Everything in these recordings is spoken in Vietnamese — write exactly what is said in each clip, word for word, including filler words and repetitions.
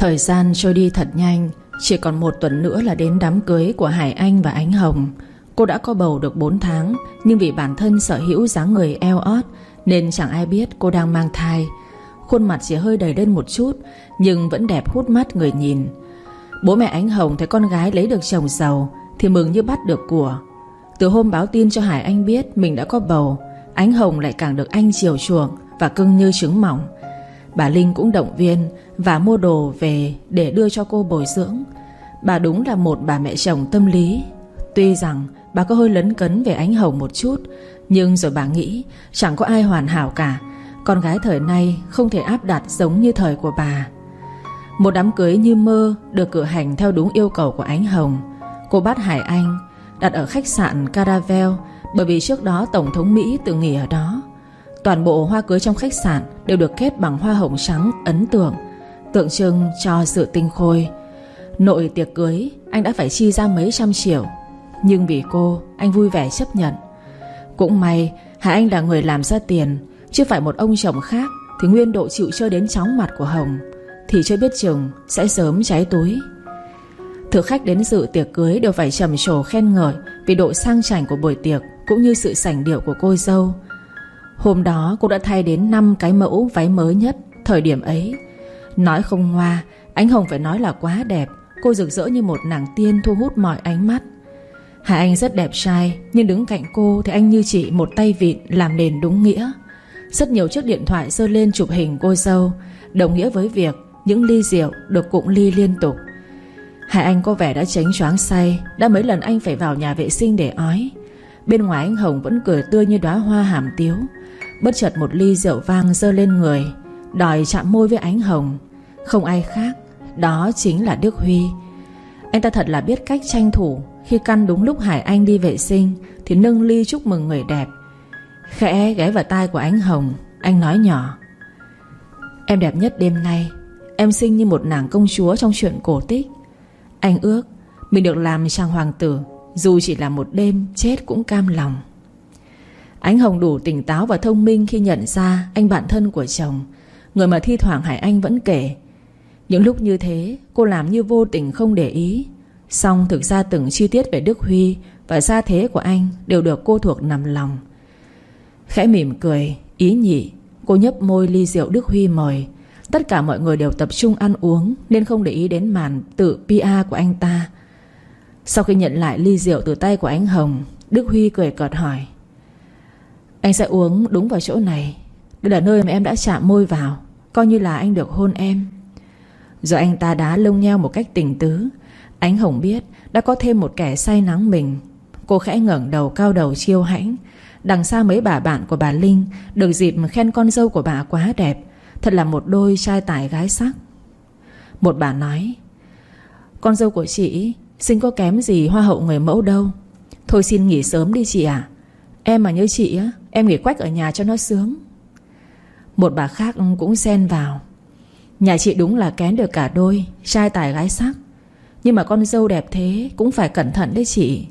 Thời gian trôi đi thật nhanh. Chỉ còn một tuần nữa là đến đám cưới của Hải Anh và Ánh Hồng. Cô đã có bầu được bốn tháng, nhưng vì bản thân sở hữu dáng người eo ót nên chẳng ai biết cô đang mang thai. Khuôn mặt chỉ hơi đầy đặn một chút, nhưng vẫn đẹp hút mắt người nhìn. Bố mẹ Ánh Hồng thấy con gái lấy được chồng giàu thì mừng như bắt được của. Từ hôm báo tin cho Hải Anh biết mình đã có bầu, Ánh Hồng lại càng được anh chiều chuộng và cưng như trứng mỏng. Bà Linh cũng động viên và mua đồ về để đưa cho cô bồi dưỡng. Bà đúng là một bà mẹ chồng tâm lý. Tuy rằng bà có hơi lấn cấn về Ánh Hồng một chút, nhưng rồi bà nghĩ chẳng có ai hoàn hảo cả. Con gái thời nay không thể áp đặt giống như thời của bà. Một đám cưới như mơ được cử hành theo đúng yêu cầu của Ánh Hồng. Cô bắt Hải Anh đặt ở khách sạn Caravel, bởi vì trước đó Tổng thống Mỹ từng nghỉ ở đó. Toàn bộ hoa cưới trong khách sạn đều được kết bằng hoa hồng trắng ấn tượng, tượng trưng cho sự tinh khôi. Nội tiệc cưới anh đã phải chi ra mấy trăm triệu, nhưng vì cô, anh vui vẻ chấp nhận. Cũng may Hải Anh là người làm ra tiền, chứ phải một ông chồng khác thì nguyên độ chịu chơi đến chóng mặt của Hồng thì chưa biết chừng sẽ sớm cháy túi. Thực khách đến dự tiệc cưới đều phải trầm trồ khen ngợi vì độ sang chảnh của buổi tiệc cũng như sự sành điệu của cô dâu. Hôm đó cô đã thay đến năm cái mẫu váy mới nhất thời điểm ấy. Nói không ngoa, Ánh Hồng phải nói là quá đẹp. Cô rực rỡ như một nàng tiên thu hút mọi ánh mắt. Hải Anh rất đẹp trai, nhưng đứng cạnh cô thì anh như chị một tay vịn làm nền đúng nghĩa. Rất nhiều chiếc điện thoại giơ lên chụp hình cô dâu, đồng nghĩa với việc những ly rượu được cụng ly liên tục. Hải Anh có vẻ đã chánh choáng say, đã mấy lần anh phải vào nhà vệ sinh để ói. Bên ngoài Ánh Hồng vẫn cười tươi như đóa hoa hàm tiếu. Bất chợt một ly rượu vang giơ lên người, đòi chạm môi với Ánh Hồng. Không ai khác, đó chính là Đức Huy. Anh ta thật là biết cách tranh thủ. Khi căn đúng lúc Hải Anh đi vệ sinh thì nâng ly chúc mừng người đẹp. Khẽ ghé vào tai của Ánh Hồng, anh nói nhỏ: "Em đẹp nhất đêm nay. Em xinh như một nàng công chúa trong truyện cổ tích. Anh ước mình được làm chàng hoàng tử, dù chỉ là một đêm chết cũng cam lòng." Ánh Hồng đủ tỉnh táo và thông minh khi nhận ra anh bạn thân của chồng, người mà thi thoảng Hải Anh vẫn kể. Những lúc như thế cô làm như vô tình không để ý, song thực ra từng chi tiết về Đức Huy và gia thế của anh đều được cô thuộc nằm lòng. Khẽ mỉm cười ý nhị, cô nhấp môi ly rượu Đức Huy mời. Tất cả mọi người đều tập trung ăn uống nên không để ý đến màn tự pê e của anh ta. Sau khi nhận lại ly rượu từ tay của Ánh Hồng, Đức Huy cười cợt hỏi: "Anh sẽ uống đúng vào chỗ này. Đây là nơi mà em đã chạm môi vào, coi như là anh được hôn em." Rồi anh ta đá lông nheo một cách tình tứ. Ánh Hồng biết đã có thêm một kẻ say nắng mình. Cô khẽ ngẩng đầu cao đầu chiêu hãnh. Đằng xa mấy bà bạn của bà Linh được dịp khen con dâu của bà quá đẹp, thật là một đôi trai tài gái sắc. Một bà nói: "Con dâu của chị xinh có kém gì hoa hậu người mẫu đâu. Thôi xin nghỉ sớm đi chị ạ. Em mà như chị á, em nghỉ quách ở nhà cho nó sướng." Một bà khác cũng xen vào: "Nhà chị đúng là kén được cả đôi trai tài gái sắc, nhưng mà con dâu đẹp thế cũng phải cẩn thận đấy chị."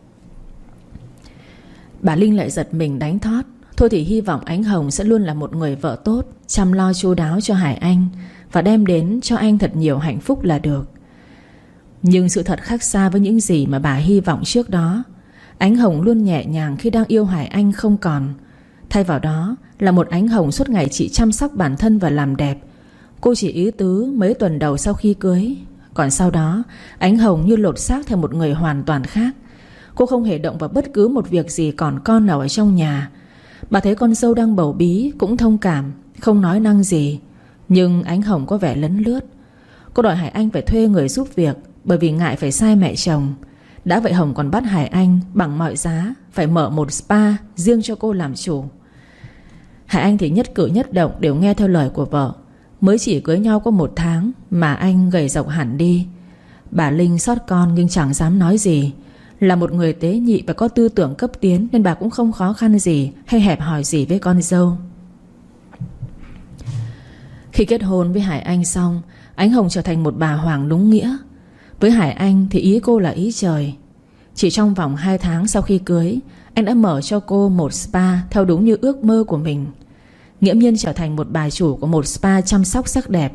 Bà Linh lại giật mình đánh thót. Thôi thì hy vọng Ánh Hồng sẽ luôn là một người vợ tốt, chăm lo chu đáo cho Hải Anh và đem đến cho anh thật nhiều hạnh phúc là được. Nhưng sự thật khác xa với những gì mà bà hy vọng trước đó. Ánh Hồng luôn nhẹ nhàng khi đang yêu Hải Anh không còn. Thay vào đó là một Ánh Hồng suốt ngày chỉ chăm sóc bản thân và làm đẹp. Cô chỉ ý tứ mấy tuần đầu sau khi cưới. Còn sau đó Ánh Hồng như lột xác thành một người hoàn toàn khác. Cô không hề động vào bất cứ một việc gì còn con nào ở trong nhà. Bà thấy con dâu đang bầu bí cũng thông cảm, không nói năng gì. Nhưng Ánh Hồng có vẻ lấn lướt. Cô đòi Hải Anh phải thuê người giúp việc, bởi vì ngại phải sai mẹ chồng. Đã vậy Hồng còn bắt Hải Anh bằng mọi giá phải mở một spa riêng cho cô làm chủ. Hải Anh thì nhất cử nhất động đều nghe theo lời của vợ. Mới chỉ cưới nhau có một tháng mà anh gầy rộc hẳn đi. Bà Linh xót con nhưng chẳng dám nói gì. Là một người tế nhị và có tư tưởng cấp tiến, nên bà cũng không khó khăn gì hay hẹp hòi gì với con dâu. Khi kết hôn với Hải Anh xong, Ánh Hồng trở thành một bà hoàng đúng nghĩa. Với Hải Anh thì ý cô là ý trời. Chỉ trong vòng hai tháng sau khi cưới, anh đã mở cho cô một spa theo đúng như ước mơ của mình. Nghiễm nhiên trở thành một bà chủ của một spa chăm sóc sắc đẹp.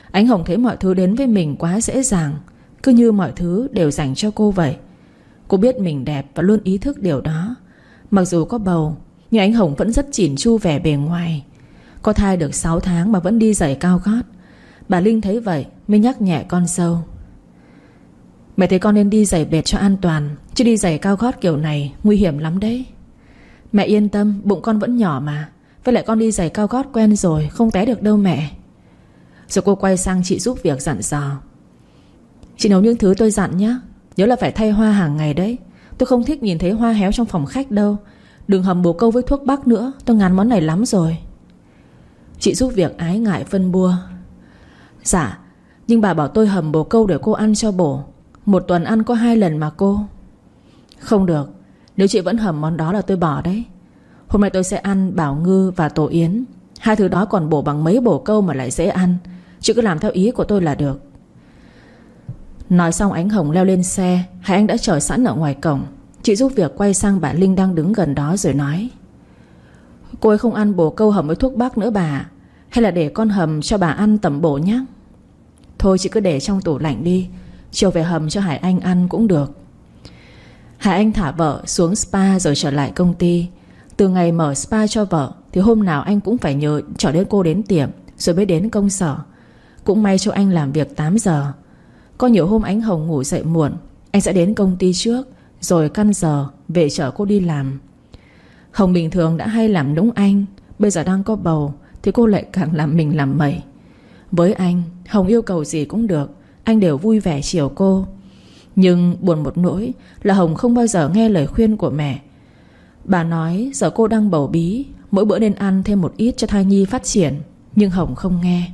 Ánh Hồng thấy mọi thứ đến với mình quá dễ dàng, cứ như mọi thứ đều dành cho cô vậy. Cô biết mình đẹp và luôn ý thức điều đó. Mặc dù có bầu, nhưng Ánh Hồng vẫn rất chỉn chu vẻ bề ngoài. Có thai được sáu tháng mà vẫn đi giày cao gót. Bà Linh thấy vậy mới nhắc nhẹ con dâu: Mẹ thấy con nên đi giày bệt cho an toàn, chứ đi giày cao gót kiểu này nguy hiểm lắm đấy. Mẹ yên tâm, bụng con vẫn nhỏ mà. Với lại con đi giày cao gót quen rồi, không té được đâu mẹ. Rồi cô quay sang chị giúp việc dặn dò: Chị nấu những thứ tôi dặn nhé. Nhớ là phải thay hoa hàng ngày đấy. Tôi không thích nhìn thấy hoa héo trong phòng khách đâu. Đừng hầm bồ câu với thuốc bắc nữa, tôi ngán món này lắm rồi. Chị giúp việc ái ngại phân bua: Dạ, nhưng bà bảo tôi hầm bồ câu để cô ăn cho bổ. Một tuần ăn có hai lần mà cô. Không được, nếu chị vẫn hầm món đó là tôi bỏ đấy. Hôm nay tôi sẽ ăn bảo ngư và tổ yến. Hai thứ đó còn bổ bằng mấy bồ câu mà lại dễ ăn. Chị cứ làm theo ý của tôi là được. Nói xong Ánh Hồng leo lên xe. Hai anh đã chờ sẵn ở ngoài cổng. Chị giúp việc quay sang bà Linh đang đứng gần đó rồi nói: Cô ấy không ăn bồ câu hầm với thuốc bắc nữa bà. Hay là để con hầm cho bà ăn tẩm bổ nhé. Thôi chị cứ để trong tủ lạnh đi, chiều về hầm cho Hải Anh ăn cũng được. Hải Anh thả vợ xuống spa rồi trở lại công ty. Từ ngày mở spa cho vợ thì hôm nào anh cũng phải nhờ chở đến cô đến tiệm, rồi mới đến công sở. Cũng may cho anh làm việc tám giờ. Có nhiều hôm Ánh Hồng ngủ dậy muộn, anh sẽ đến công ty trước, rồi căn giờ về chở cô đi làm. Hồng bình thường đã hay làm nũng anh, bây giờ đang có bầu thì cô lại càng làm mình làm mẩy. Với anh, Hồng yêu cầu gì cũng được, anh đều vui vẻ chiều cô. Nhưng buồn một nỗi là Hồng không bao giờ nghe lời khuyên của mẹ. Bà nói giờ cô đang bầu bí, mỗi bữa nên ăn thêm một ít cho thai nhi phát triển. Nhưng Hồng không nghe.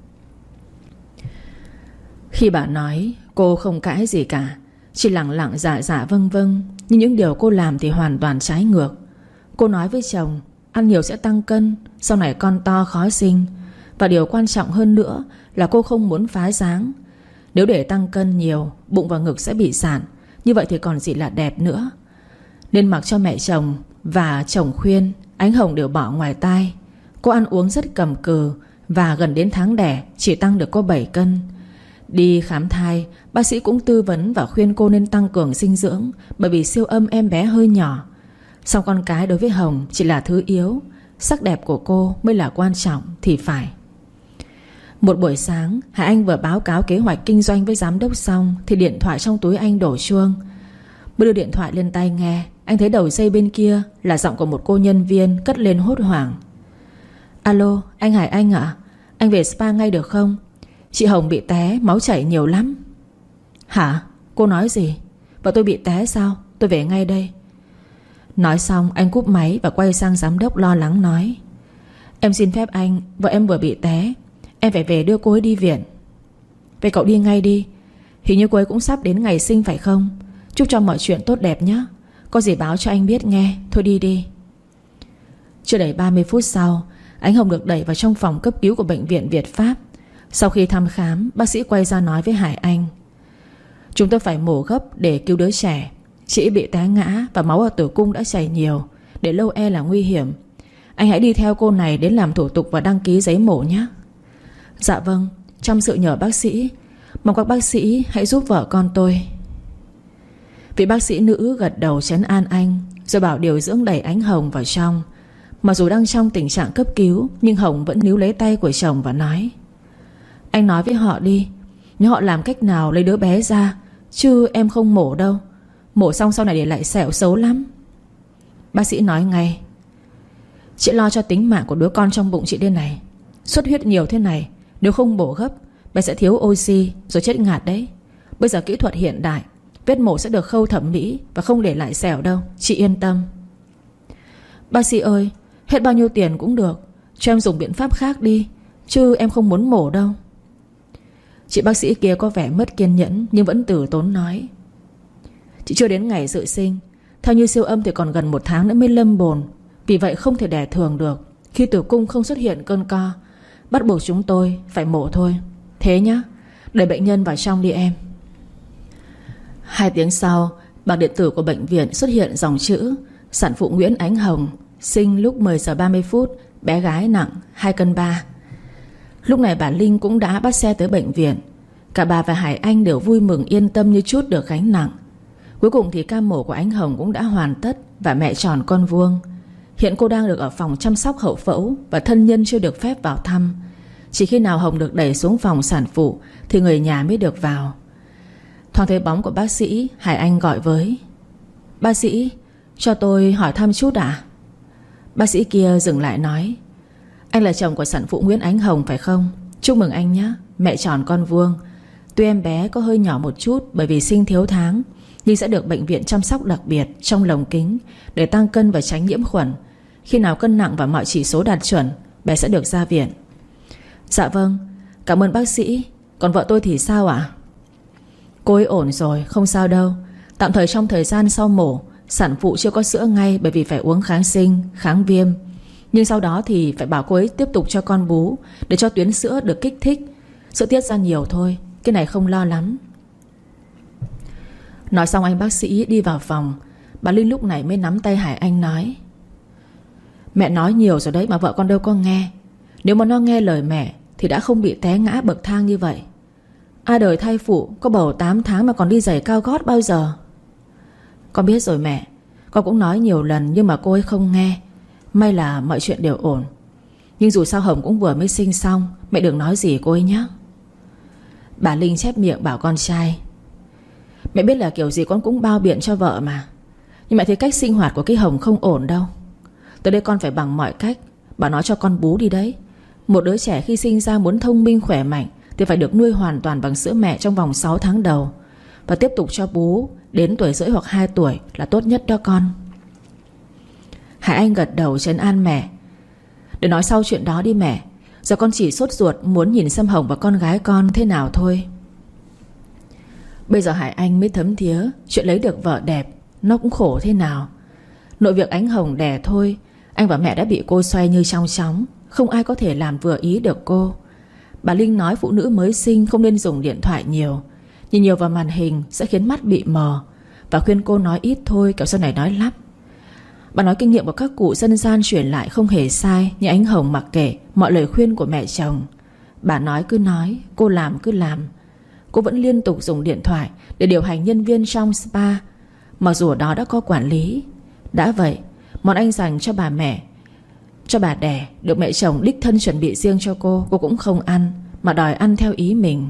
Khi bà nói, cô không cãi gì cả, chỉ lặng lặng dạ dạ vâng vâng. Nhưng những điều cô làm thì hoàn toàn trái ngược. Cô nói với chồng ăn nhiều sẽ tăng cân, sau này con to khó sinh. Và điều quan trọng hơn nữa là cô không muốn phá dáng. Nếu để tăng cân nhiều, bụng và ngực sẽ bị sạn. Như vậy thì còn gì là đẹp nữa. Nên mặc cho mẹ chồng và chồng khuyên, Ánh Hồng đều bỏ ngoài tai. Cô ăn uống rất cầm cừ, và gần đến tháng đẻ chỉ tăng được có bảy cân. Đi khám thai, bác sĩ cũng tư vấn và khuyên cô nên tăng cường dinh dưỡng, bởi vì siêu âm em bé hơi nhỏ. Song con cái đối với Hồng chỉ là thứ yếu, sắc đẹp của cô mới là quan trọng thì phải. Một buổi sáng, Hải Anh vừa báo cáo kế hoạch kinh doanh với giám đốc xong thì điện thoại trong túi anh đổ chuông. Mới đưa điện thoại lên tai nghe, anh thấy đầu dây bên kia là giọng của một cô nhân viên cất lên hốt hoảng: Alo, anh Hải Anh ạ? Anh về spa ngay được không? Chị Hồng bị té, máu chảy nhiều lắm. Hả? Cô nói gì? Và tôi bị té sao? Tôi về ngay đây. Nói xong anh cúp máy và quay sang giám đốc lo lắng nói: Em xin phép anh, vợ em vừa bị té, em phải về đưa cô ấy đi viện. Vậy cậu đi ngay đi. Hình như cô ấy cũng sắp đến ngày sinh phải không? Chúc cho mọi chuyện tốt đẹp nhé. Có gì báo cho anh biết nghe. Thôi đi đi. Chưa đầy ba mươi phút sau, Ánh Hồng được đẩy vào trong phòng cấp cứu của bệnh viện Việt Pháp. Sau khi thăm khám, bác sĩ quay ra nói với Hải Anh: Chúng tôi phải mổ gấp để cứu đứa trẻ. Chị bị té ngã và máu ở tử cung đã chảy nhiều, để lâu e là nguy hiểm. Anh hãy đi theo cô này đến làm thủ tục và đăng ký giấy mổ nhé. Dạ vâng, trong sự nhờ bác sĩ. Mong các bác sĩ hãy giúp vợ con tôi. Vị bác sĩ nữ gật đầu trấn an anh, rồi bảo điều dưỡng đẩy Ánh Hồng vào trong. Mặc dù đang trong tình trạng cấp cứu, nhưng Hồng vẫn níu lấy tay của chồng và nói: Anh nói với họ đi, nếu họ làm cách nào lấy đứa bé ra, chứ em không mổ đâu. Mổ xong sau này để lại sẹo xấu lắm. Bác sĩ nói ngay: Chị lo cho tính mạng của đứa con trong bụng chị đây này. Xuất huyết nhiều thế này, nếu không mổ gấp, bé sẽ thiếu oxy rồi chết ngạt đấy. Bây giờ kỹ thuật hiện đại, vết mổ sẽ được khâu thẩm mỹ và không để lại sẹo đâu, chị yên tâm. Bác sĩ ơi, hết bao nhiêu tiền cũng được, cho em dùng biện pháp khác đi, chứ em không muốn mổ đâu. Chị bác sĩ kia có vẻ mất kiên nhẫn, nhưng vẫn từ tốn nói: Chị chưa đến ngày dự sinh, theo như siêu âm thì còn gần một tháng nữa mới lâm bồn. Vì vậy không thể đẻ thường được. Khi tử cung không xuất hiện cơn co, bắt buộc chúng tôi phải mổ thôi. Thế nhá, đẩy bệnh nhân vào trong đi em. Hai tiếng sau, bảng điện tử của bệnh viện xuất hiện dòng chữ: Sản phụ Nguyễn Ánh Hồng, sinh lúc mười giờ ba mươi phút, bé gái nặng hai cân ba. Lúc này bà Linh cũng đã bắt xe tới bệnh viện. Cả bà và Hải Anh đều vui mừng yên tâm như trút được gánh nặng. Cuối cùng thì ca mổ của anh Hồng cũng đã hoàn tất và mẹ tròn con vuông. Hiện cô đang được ở phòng chăm sóc hậu phẫu và thân nhân chưa được phép vào thăm. Chỉ khi nào Hồng được đẩy xuống phòng sản phụ thì người nhà mới được vào. Thoáng thấy bóng của bác sĩ, Hải Anh gọi với: "Bác sĩ, cho tôi hỏi thăm chút ạ." Bác sĩ kia dừng lại nói: "Anh là chồng của sản phụ Nguyễn Ánh Hồng phải không? Chúc mừng anh nhé, mẹ tròn con vuông. Tuy em bé có hơi nhỏ một chút bởi vì sinh thiếu tháng, nhưng sẽ được bệnh viện chăm sóc đặc biệt trong lồng kính để tăng cân và tránh nhiễm khuẩn. Khi nào cân nặng và mọi chỉ số đạt chuẩn, bé sẽ được ra viện." "Dạ vâng, cảm ơn bác sĩ. Còn vợ tôi thì sao ạ?" "Cô ấy ổn rồi, không sao đâu. Tạm thời trong thời gian sau mổ, sản phụ chưa có sữa ngay bởi vì phải uống kháng sinh, kháng viêm. Nhưng sau đó thì phải bảo cô ấy tiếp tục cho con bú để cho tuyến sữa được kích thích. Sữa tiết ra nhiều thôi, cái này không lo lắm." Nói xong anh bác sĩ đi vào phòng. Bà Linh lúc này mới nắm tay Hải Anh nói: "Mẹ nói nhiều rồi đấy mà vợ con đâu có nghe. Nếu mà nó nghe lời mẹ thì đã không bị té ngã bậc thang như vậy. Ai đời thai phụ có bầu tám tháng mà còn đi giày cao gót bao giờ." "Con biết rồi mẹ. Con cũng nói nhiều lần nhưng mà cô ấy không nghe. May là mọi chuyện đều ổn. Nhưng dù sao Hồng cũng vừa mới sinh xong, mẹ đừng nói gì cô ấy nhé." Bà Linh chép miệng bảo con trai: "Mẹ biết là kiểu gì con cũng bao biện cho vợ mà. Nhưng mẹ thấy cách sinh hoạt của cái Hồng không ổn đâu. Tới đây con phải bằng mọi cách bảo nó cho con bú đi đấy. Một đứa trẻ khi sinh ra muốn thông minh khỏe mạnh thì phải được nuôi hoàn toàn bằng sữa mẹ trong vòng sáu tháng đầu, và tiếp tục cho bú đến tuổi rưỡi hoặc hai tuổi là tốt nhất đó con." Hải Anh gật đầu trấn an mẹ: "Để nói sau chuyện đó đi mẹ. Giờ con chỉ sốt ruột muốn nhìn xem Hồng và con gái con thế nào thôi." Bây giờ Hải Anh mới thấm thía chuyện lấy được vợ đẹp nó cũng khổ thế nào. Nội việc Ánh Hồng đẻ thôi, anh và mẹ đã bị cô xoay như trong chóng. Không ai có thể làm vừa ý được cô. Bà Linh nói phụ nữ mới sinh không nên dùng điện thoại nhiều. Nhìn nhiều vào màn hình sẽ khiến mắt bị mờ, và khuyên cô nói ít thôi kẻo sau này nói lắp. Bà nói kinh nghiệm của các cụ dân gian truyền lại không hề sai, nhưng Ánh Hồng mặc kệ mọi lời khuyên của mẹ chồng. Bà nói cứ nói, cô làm cứ làm. Cô vẫn liên tục dùng điện thoại để điều hành nhân viên trong spa, mặc dù ở đó đã có quản lý. Đã vậy, món anh dành cho bà mẹ, cho bà đẻ được mẹ chồng đích thân chuẩn bị riêng cho cô, cô cũng không ăn, mà đòi ăn theo ý mình.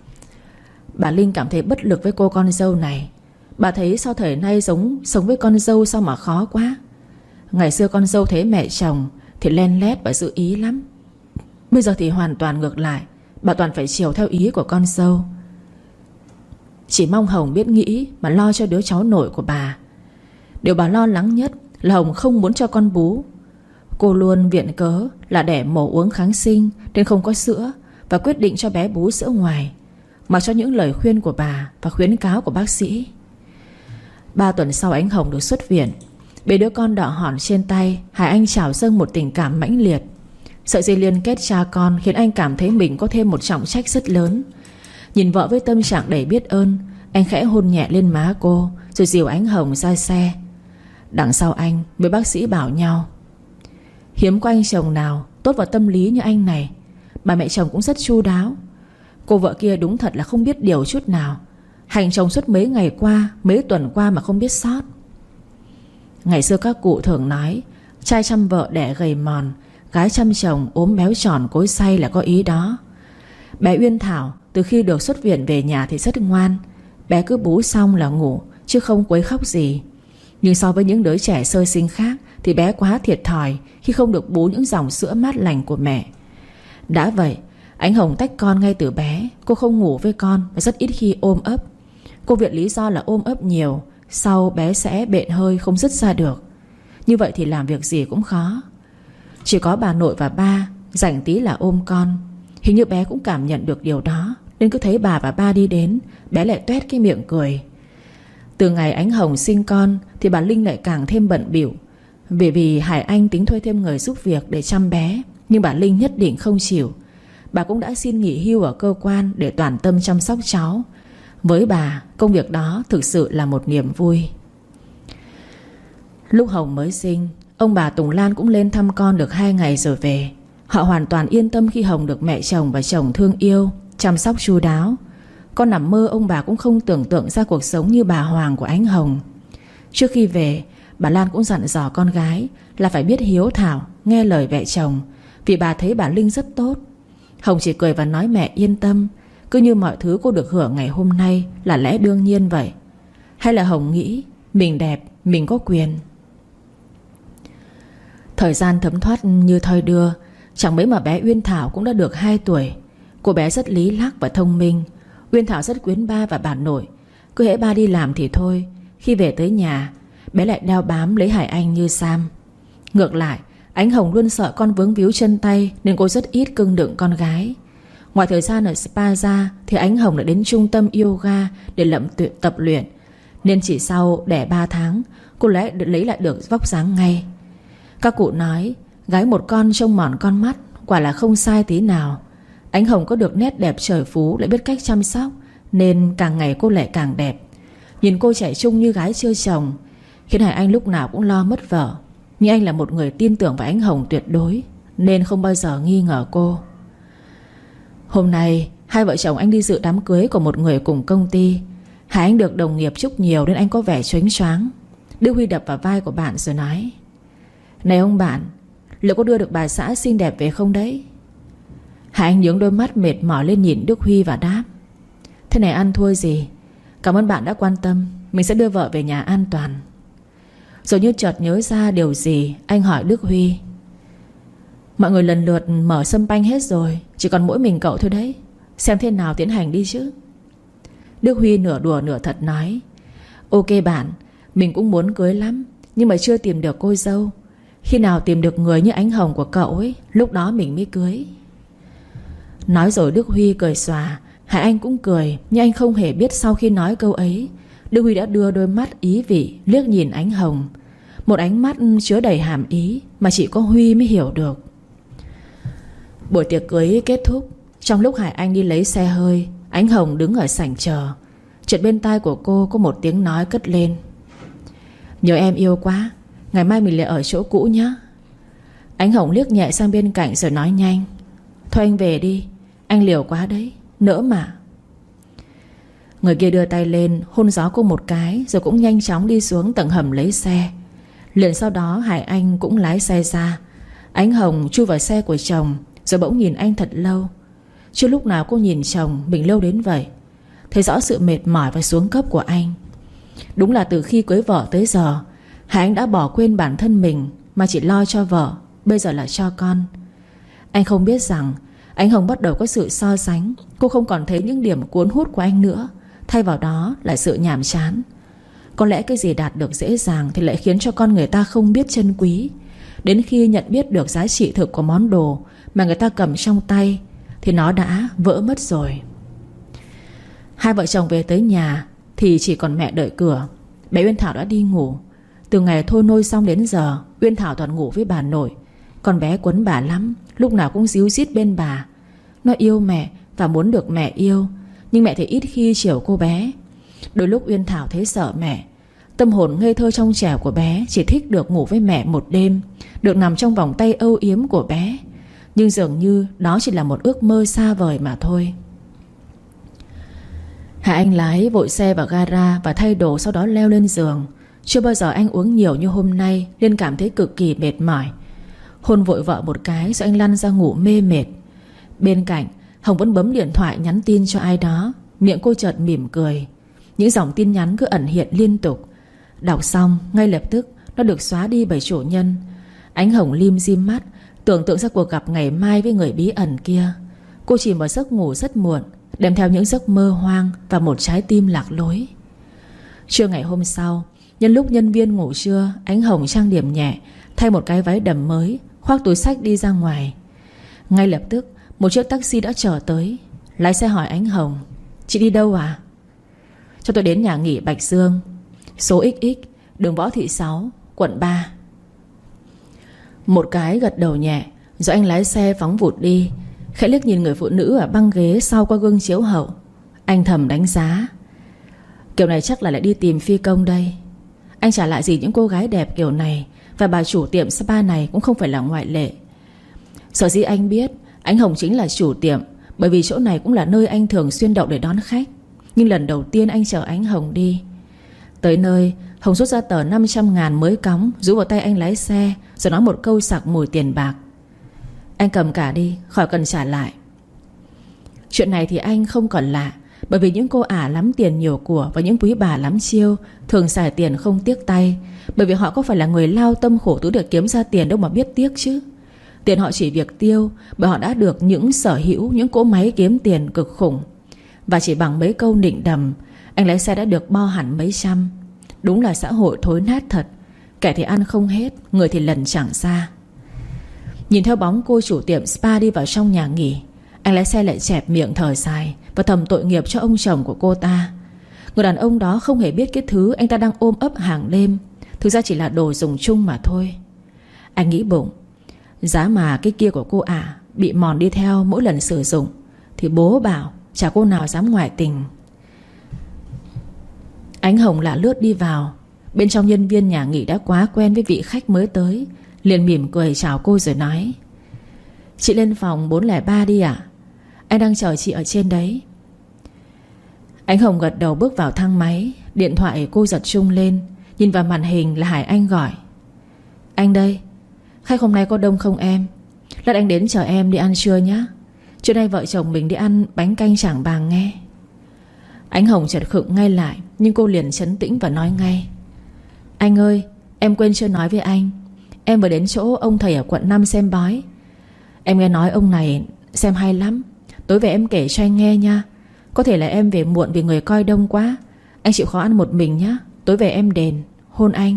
Bà Linh cảm thấy bất lực với cô con dâu này. Bà thấy sau thời nay giống sống với con dâu sao mà khó quá. Ngày xưa con dâu thấy mẹ chồng thì len lét và giữ ý lắm. Bây giờ thì hoàn toàn ngược lại. Bà toàn phải chiều theo ý của con dâu. Chỉ mong Hồng biết nghĩ mà lo cho đứa cháu nội của bà. Điều bà lo lắng nhất là Hồng không muốn cho con bú. Cô luôn viện cớ là đẻ mổ uống kháng sinh nên không có sữa, và quyết định cho bé bú sữa ngoài, mặc cho những lời khuyên của bà và khuyến cáo của bác sĩ. Ba tuần sau Ánh Hồng được xuất viện. Bế đứa con đỏ hòn trên tay, Hải Anh trào dâng một tình cảm mãnh liệt. Sợi dây liên kết cha con khiến anh cảm thấy mình có thêm một trọng trách rất lớn. Nhìn vợ với tâm trạng đầy biết ơn, anh khẽ hôn nhẹ lên má cô, rồi dìu Ánh Hồng ra xe. Đằng sau anh mấy bác sĩ bảo nhau: hiếm có anh chồng nào tốt vào tâm lý như anh này. Bà mẹ chồng cũng rất chu đáo. Cô vợ kia đúng thật là không biết điều chút nào. Hành chồng suốt mấy ngày qua, mấy tuần qua mà không biết sót. Ngày xưa các cụ thường nói trai chăm vợ đẻ gầy mòn, gái chăm chồng ốm béo tròn cối xay là có ý đó. Bé Uyên Thảo từ khi được xuất viện về nhà thì rất ngoan. Bé cứ bú xong là ngủ, chứ không quấy khóc gì. Nhưng so với những đứa trẻ sơ sinh khác thì bé quá thiệt thòi khi không được bú những dòng sữa mát lành của mẹ. Đã vậy, Ánh Hồng tách con ngay từ bé. Cô không ngủ với con và rất ít khi ôm ấp. Cô viện lý do là ôm ấp nhiều, sau bé sẽ bện hơi không dứt ra được. Như vậy thì làm việc gì cũng khó. Chỉ có bà nội và ba rảnh tí là ôm con. Hình như bé cũng cảm nhận được điều đó, nên cứ thấy bà và ba đi đến, bé lại toét cái miệng cười. Từ ngày Ánh Hồng sinh con thì bà Linh lại càng thêm bận bịu. Vì vì Hải Anh tính thuê thêm người giúp việc để chăm bé, nhưng bà Linh nhất định không chịu. Bà cũng đã xin nghỉ hưu ở cơ quan để toàn tâm chăm sóc cháu. Với bà, công việc đó thực sự là một niềm vui. Lúc Hồng mới sinh, ông bà Tùng Lan cũng lên thăm con được hai ngày rồi về. Họ hoàn toàn yên tâm khi Hồng được mẹ chồng và chồng thương yêu, chăm sóc chu đáo. Con nằm mơ ông bà cũng không tưởng tượng ra cuộc sống như bà Hoàng của Ánh Hồng. Trước khi về, bà Lan cũng dặn dò con gái là phải biết hiếu thảo, nghe lời mẹ chồng, vì bà thấy bà Linh rất tốt. Hồng chỉ cười và nói mẹ yên tâm, cứ như mọi thứ cô được hưởng ngày hôm nay là lẽ đương nhiên vậy. Hay là Hồng nghĩ mình đẹp, mình có quyền? Thời gian thấm thoát như thoi đưa. Chẳng mấy mà bé Uyên Thảo cũng đã được hai tuổi. Cô bé rất lý lắc và thông minh. Uyên Thảo rất quyến ba và bà nội. Cứ hễ ba đi làm thì thôi, khi về tới nhà, bé lại đeo bám lấy Hải Anh như Sam. Ngược lại, Ánh Hồng luôn sợ con vướng víu chân tay, nên cô rất ít cưng đựng con gái. Ngoài thời gian ở spa ra thì Ánh Hồng lại đến trung tâm yoga để lậm tập luyện. Nên chỉ sau đẻ ba tháng, cô lấy, lấy lại được vóc dáng ngay. Các cụ nói gái một con trông mòn con mắt, quả là không sai tí nào. Ánh Hồng có được nét đẹp trời phú, lại biết cách chăm sóc, nên càng ngày cô lại càng đẹp. Nhìn cô trẻ trung như gái chưa chồng, khiến Hải Anh lúc nào cũng lo mất vợ. Nhưng anh là một người tin tưởng vào Ánh Hồng tuyệt đối, nên không bao giờ nghi ngờ cô. Hôm nay hai vợ chồng anh đi dự đám cưới của một người cùng công ty. Hải Anh được đồng nghiệp chúc nhiều nên anh có vẻ choáng choáng. Đức Huy đập vào vai của bạn rồi nói: "Này ông bạn, liệu có đưa được bà xã xinh đẹp về không đấy?" Hải Anh nhướng đôi mắt mệt mỏi lên nhìn Đức Huy và đáp: "Thế này ăn thua gì. Cảm ơn bạn đã quan tâm. Mình sẽ đưa vợ về nhà an toàn." Rồi như chợt nhớ ra điều gì, anh hỏi Đức Huy: "Mọi người lần lượt mở sâm panh hết rồi, chỉ còn mỗi mình cậu thôi đấy. Xem thế nào tiến hành đi chứ." Đức Huy nửa đùa nửa thật nói: "Ok bạn, mình cũng muốn cưới lắm, nhưng mà chưa tìm được cô dâu. Khi nào tìm được người như Ánh Hồng của cậu ấy, lúc đó mình mới cưới." Nói rồi Đức Huy cười xòa. Hải Anh cũng cười, nhưng anh không hề biết sau khi nói câu ấy, Đức Huy đã đưa đôi mắt ý vị liếc nhìn Ánh Hồng. Một ánh mắt chứa đầy hàm ý mà chỉ có Huy mới hiểu được. Buổi tiệc cưới kết thúc. Trong lúc Hải Anh đi lấy xe hơi, Ánh Hồng đứng ở sảnh chờ. Chợt bên tai của cô có một tiếng nói cất lên: "Nhớ em yêu quá, ngày mai mình lại ở chỗ cũ nhé." Ánh Hồng liếc nhẹ sang bên cạnh rồi nói nhanh: "Thôi anh về đi, anh liều quá đấy, nỡ mà." Người kia đưa tay lên hôn gió cô một cái, rồi cũng nhanh chóng đi xuống tầng hầm lấy xe. Liền sau đó Hải Anh cũng lái xe ra. Ánh Hồng chui vào xe của chồng, rồi bỗng nhìn anh thật lâu. Chưa lúc nào cô nhìn chồng mình lâu đến vậy. Thấy rõ sự mệt mỏi và xuống cấp của anh. Đúng là từ khi cưới vợ tới giờ, Hải Anh đã bỏ quên bản thân mình, mà chỉ lo cho vợ, bây giờ là cho con. Anh không biết rằng Ánh Hồng bắt đầu có sự so sánh. Cô không còn thấy những điểm cuốn hút của anh nữa, thay vào đó là sự nhàm chán. Có lẽ cái gì đạt được dễ dàng thì lại khiến cho con người ta không biết trân quý. Đến khi nhận biết được giá trị thực của món đồ mà người ta cầm trong tay thì nó đã vỡ mất rồi. Hai vợ chồng về tới nhà thì chỉ còn mẹ đợi cửa. Bé Uyên Thảo đã đi ngủ. Từ ngày thôi nôi xong đến giờ, Uyên Thảo toàn ngủ với bà nội. Con bé quấn bà lắm, lúc nào cũng ríu rít bên bà. Nó yêu mẹ và muốn được mẹ yêu, nhưng mẹ thì ít khi chiều cô bé. Đôi lúc Uyên Thảo thấy sợ mẹ. Tâm hồn ngây thơ trong trẻo của bé chỉ thích được ngủ với mẹ một đêm, được nằm trong vòng tay âu yếm của bé. Nhưng dường như đó chỉ là một ước mơ xa vời mà thôi. Hải Anh lái vội xe vào gara và thay đồ, sau đó leo lên giường. Chưa bao giờ anh uống nhiều như hôm nay nên cảm thấy cực kỳ mệt mỏi. Hôn vội vợ một cái rồi anh lăn ra ngủ mê mệt. Bên cạnh Hồng vẫn bấm điện thoại nhắn tin cho ai đó. Miệng cô chợt mỉm cười. Những dòng tin nhắn cứ ẩn hiện liên tục. Đọc xong ngay lập tức nó được xóa đi bởi chủ nhân. Ánh Hồng lim dim mắt, tưởng tượng ra cuộc gặp ngày mai với người bí ẩn kia. Cô chìm vào giấc ngủ rất muộn, đem theo những giấc mơ hoang và một trái tim lạc lối. Trưa ngày hôm sau, nhân lúc nhân viên ngủ trưa, Ánh Hồng trang điểm nhẹ, thay một cái váy đầm mới, khoác túi xách đi ra ngoài. Ngay lập tức một chiếc taxi đã chở tới. Lái xe hỏi Ánh Hồng: "Chị đi đâu à?" "Cho tôi đến nhà nghỉ Bạch Dương, số ích ích, đường Võ Thị Sáu, quận ba." Một cái gật đầu nhẹ, rồi anh lái xe phóng vụt đi. Khẽ liếc nhìn người phụ nữ ở băng ghế sau qua gương chiếu hậu. Anh thầm đánh giá: kiểu này chắc là lại đi tìm phi công đây. Anh chả lại gì những cô gái đẹp kiểu này, và bà chủ tiệm spa này cũng không phải là ngoại lệ. Sở dĩ anh biết anh Hồng chính là chủ tiệm bởi vì chỗ này cũng là nơi anh thường xuyên đậu để đón khách. Nhưng lần đầu tiên anh chở anh Hồng đi. Tới nơi, Hồng rút ra tờ năm trăm ngàn mới cóng, rú vào tay anh lái xe, rồi nói một câu sặc mùi tiền bạc: anh cầm cả đi, khỏi cần trả lại. Chuyện này thì anh không còn lạ, bởi vì những cô ả lắm tiền nhiều của và những quý bà lắm chiêu thường xài tiền không tiếc tay. Bởi vì họ có phải là người lao tâm khổ tứ để kiếm ra tiền đâu mà biết tiếc chứ. Tiền họ chỉ việc tiêu, bởi họ đã được những sở hữu, những cỗ máy kiếm tiền cực khủng. Và chỉ bằng mấy câu nịnh đầm, anh lái xe đã được bo hẳn mấy trăm. Đúng là xã hội thối nát thật. Kẻ thì ăn không hết, người thì lần chẳng xa. Nhìn theo bóng cô chủ tiệm spa đi vào trong nhà nghỉ, anh lái xe lại chẹp miệng thở dài và thầm tội nghiệp cho ông chồng của cô ta. Người đàn ông đó không hề biết cái thứ anh ta đang ôm ấp hàng đêm thực ra chỉ là đồ dùng chung mà thôi. Anh nghĩ bụng, giá mà cái kia của cô ả bị mòn đi theo mỗi lần sử dụng thì bố bảo chả cô nào dám ngoại tình. Ánh Hồng lạ lướt đi vào. Bên trong nhân viên nhà nghỉ đã quá quen với vị khách mới tới, liền mỉm cười chào cô rồi nói: chị lên phòng bốn không ba đi ạ, anh đang chờ chị ở trên đấy. Ánh Hồng gật đầu bước vào thang máy. Điện thoại cô giật rung lên. Nhìn vào màn hình là Hải Anh gọi: anh đây, khách hôm nay có đông không em? Lát anh đến chờ em đi ăn trưa nhé. Trưa nay vợ chồng mình đi ăn bánh canh Trảng Bàng nghe. Ánh Hồng chợt khựng ngay lại, nhưng cô liền trấn tĩnh và nói ngay: anh ơi, em quên chưa nói với anh, em vừa đến chỗ ông thầy ở quận năm xem bói. Em nghe nói ông này xem hay lắm. Tối về em kể cho anh nghe nha. Có thể là em về muộn vì người coi đông quá. Anh chịu khó ăn một mình nhé. Tối về em đền, hôn anh.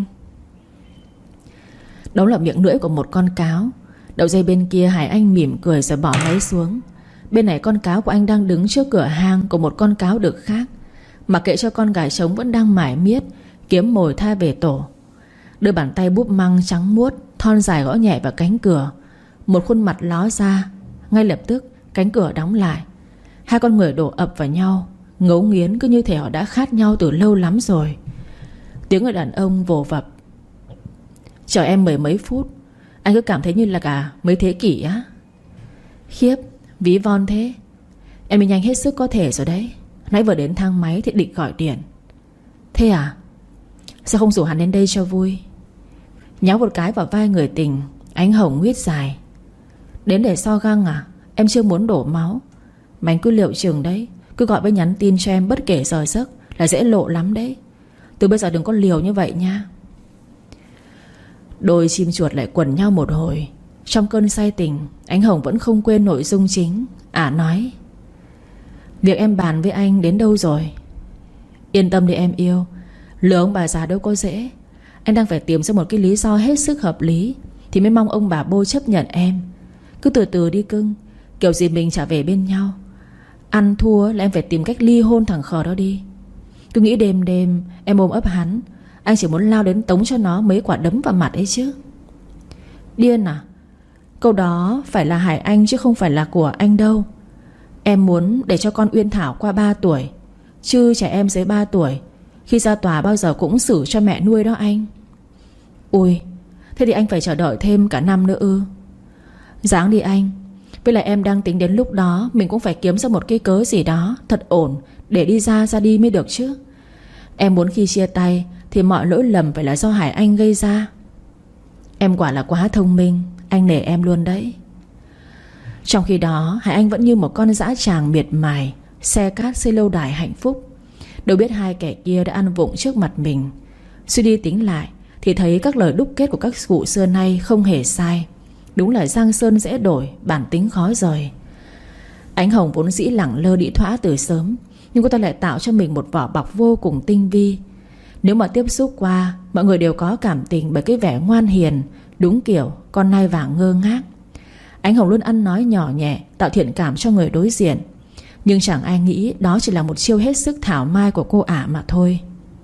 Đó là miệng lưỡi của một con cáo. Đầu dây bên kia Hải Anh mỉm cười rồi bỏ máy xuống. Bên này con cáo của anh đang đứng trước cửa hang của một con cáo đực khác. Mặc kệ cho con gà trống vẫn đang mải miết kiếm mồi tha về tổ. Đôi bàn tay búp măng trắng muốt thon dài gõ nhẹ vào cánh cửa. Một khuôn mặt ló ra. Ngay lập tức cánh cửa đóng lại. Hai con người đổ ập vào nhau, ngấu nghiến cứ như thể họ đã khát nhau từ lâu lắm rồi. Tiếng người đàn ông vồ vập: chờ em mười mấy phút. Anh cứ cảm thấy như là cả mấy thế kỷ á. Khiếp, ví von thế. Em đi nhanh hết sức có thể rồi đấy. Nãy vừa đến thang máy thì định gọi điện. Thế à? Sao không rủ hắn đến đây cho vui? Nhéo một cái vào vai người tình, Ánh Hồng nguyết dài: đến để so găng à? Em chưa muốn đổ máu. Mà anh cứ liệu chừng đấy. Cứ gọi với nhắn tin cho em bất kể giờ giấc là dễ lộ lắm đấy. Từ bây giờ đừng có liều như vậy nha. Đôi chim chuột lại quần nhau một hồi. Trong cơn say tình, Ánh Hồng vẫn không quên nội dung chính. Ả nói: việc em bàn với anh đến đâu rồi? Yên tâm đi em yêu. Lừa ông bà già đâu có dễ. Anh đang phải tìm ra một cái lý do hết sức hợp lý thì mới mong ông bà Bô chấp nhận em. Cứ từ từ đi cưng. Kiểu gì mình trả về bên nhau. Ăn thua là em phải tìm cách ly hôn thằng khờ đó đi. Cứ nghĩ đêm đêm em ôm ấp hắn, anh chỉ muốn lao đến tống cho nó mấy quả đấm vào mặt ấy chứ. Điên à? Câu đó phải là Hải Anh chứ không phải là của anh đâu. Em muốn để cho con Uyên Thảo qua ba tuổi, chứ trẻ em dưới ba tuổi khi ra tòa bao giờ cũng xử cho mẹ nuôi đó anh. Ui, thế thì anh phải chờ đợi thêm cả năm nữa ư? Ráng đi anh. Với lại em đang tính đến lúc đó mình cũng phải kiếm ra một cái cớ gì đó thật ổn để đi ra ra đi mới được chứ. Em muốn khi chia tay thì mọi lỗi lầm phải là do Hải Anh gây ra. Em quả là quá thông minh. Anh nể em luôn đấy. Trong khi đó Hải Anh vẫn như một con dã tràng miệt mài xe cát xây lâu đài hạnh phúc. Đâu biết hai kẻ kia đã ăn vụng trước mặt mình. Suy đi tính lại thì thấy các lời đúc kết của các cụ xưa nay không hề sai. Đúng là giang sơn dễ đổi, bản tính khó rời. Ánh Hồng vốn dĩ lẳng lơ đĩ thoã từ sớm, nhưng cô ta lại tạo cho mình một vỏ bọc vô cùng tinh vi. Nếu mà tiếp xúc qua, mọi người đều có cảm tình bởi cái vẻ ngoan hiền, đúng kiểu con nai vàng ngơ ngác. Ánh Hồng luôn ăn nói nhỏ nhẹ, tạo thiện cảm cho người đối diện. Nhưng chẳng ai nghĩ đó chỉ là một chiêu hết sức thảo mai của cô ả mà thôi.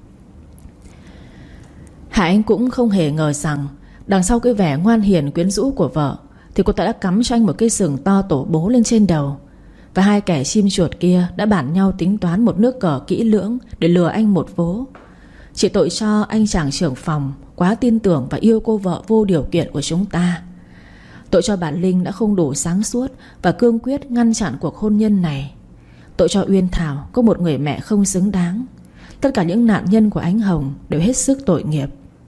Hải Anh cũng không hề ngờ rằng đằng sau cái vẻ ngoan hiền quyến rũ của vợ thì cô ta đã cắm cho anh một cái sừng to tổ bố lên trên đầu. Và hai kẻ chim chuột kia đã bàn nhau tính toán một nước cờ kỹ lưỡng để lừa anh một vố. Chỉ tội cho anh chàng trưởng phòng quá tin tưởng và yêu cô vợ vô điều kiện của chúng ta. Tội cho bạn Linh đã không đủ sáng suốt và cương quyết ngăn chặn cuộc hôn nhân này. Tội cho Uyên Thảo có một người mẹ không xứng đáng. Tất cả những nạn nhân của Ánh Hồng đều hết sức tội nghiệp.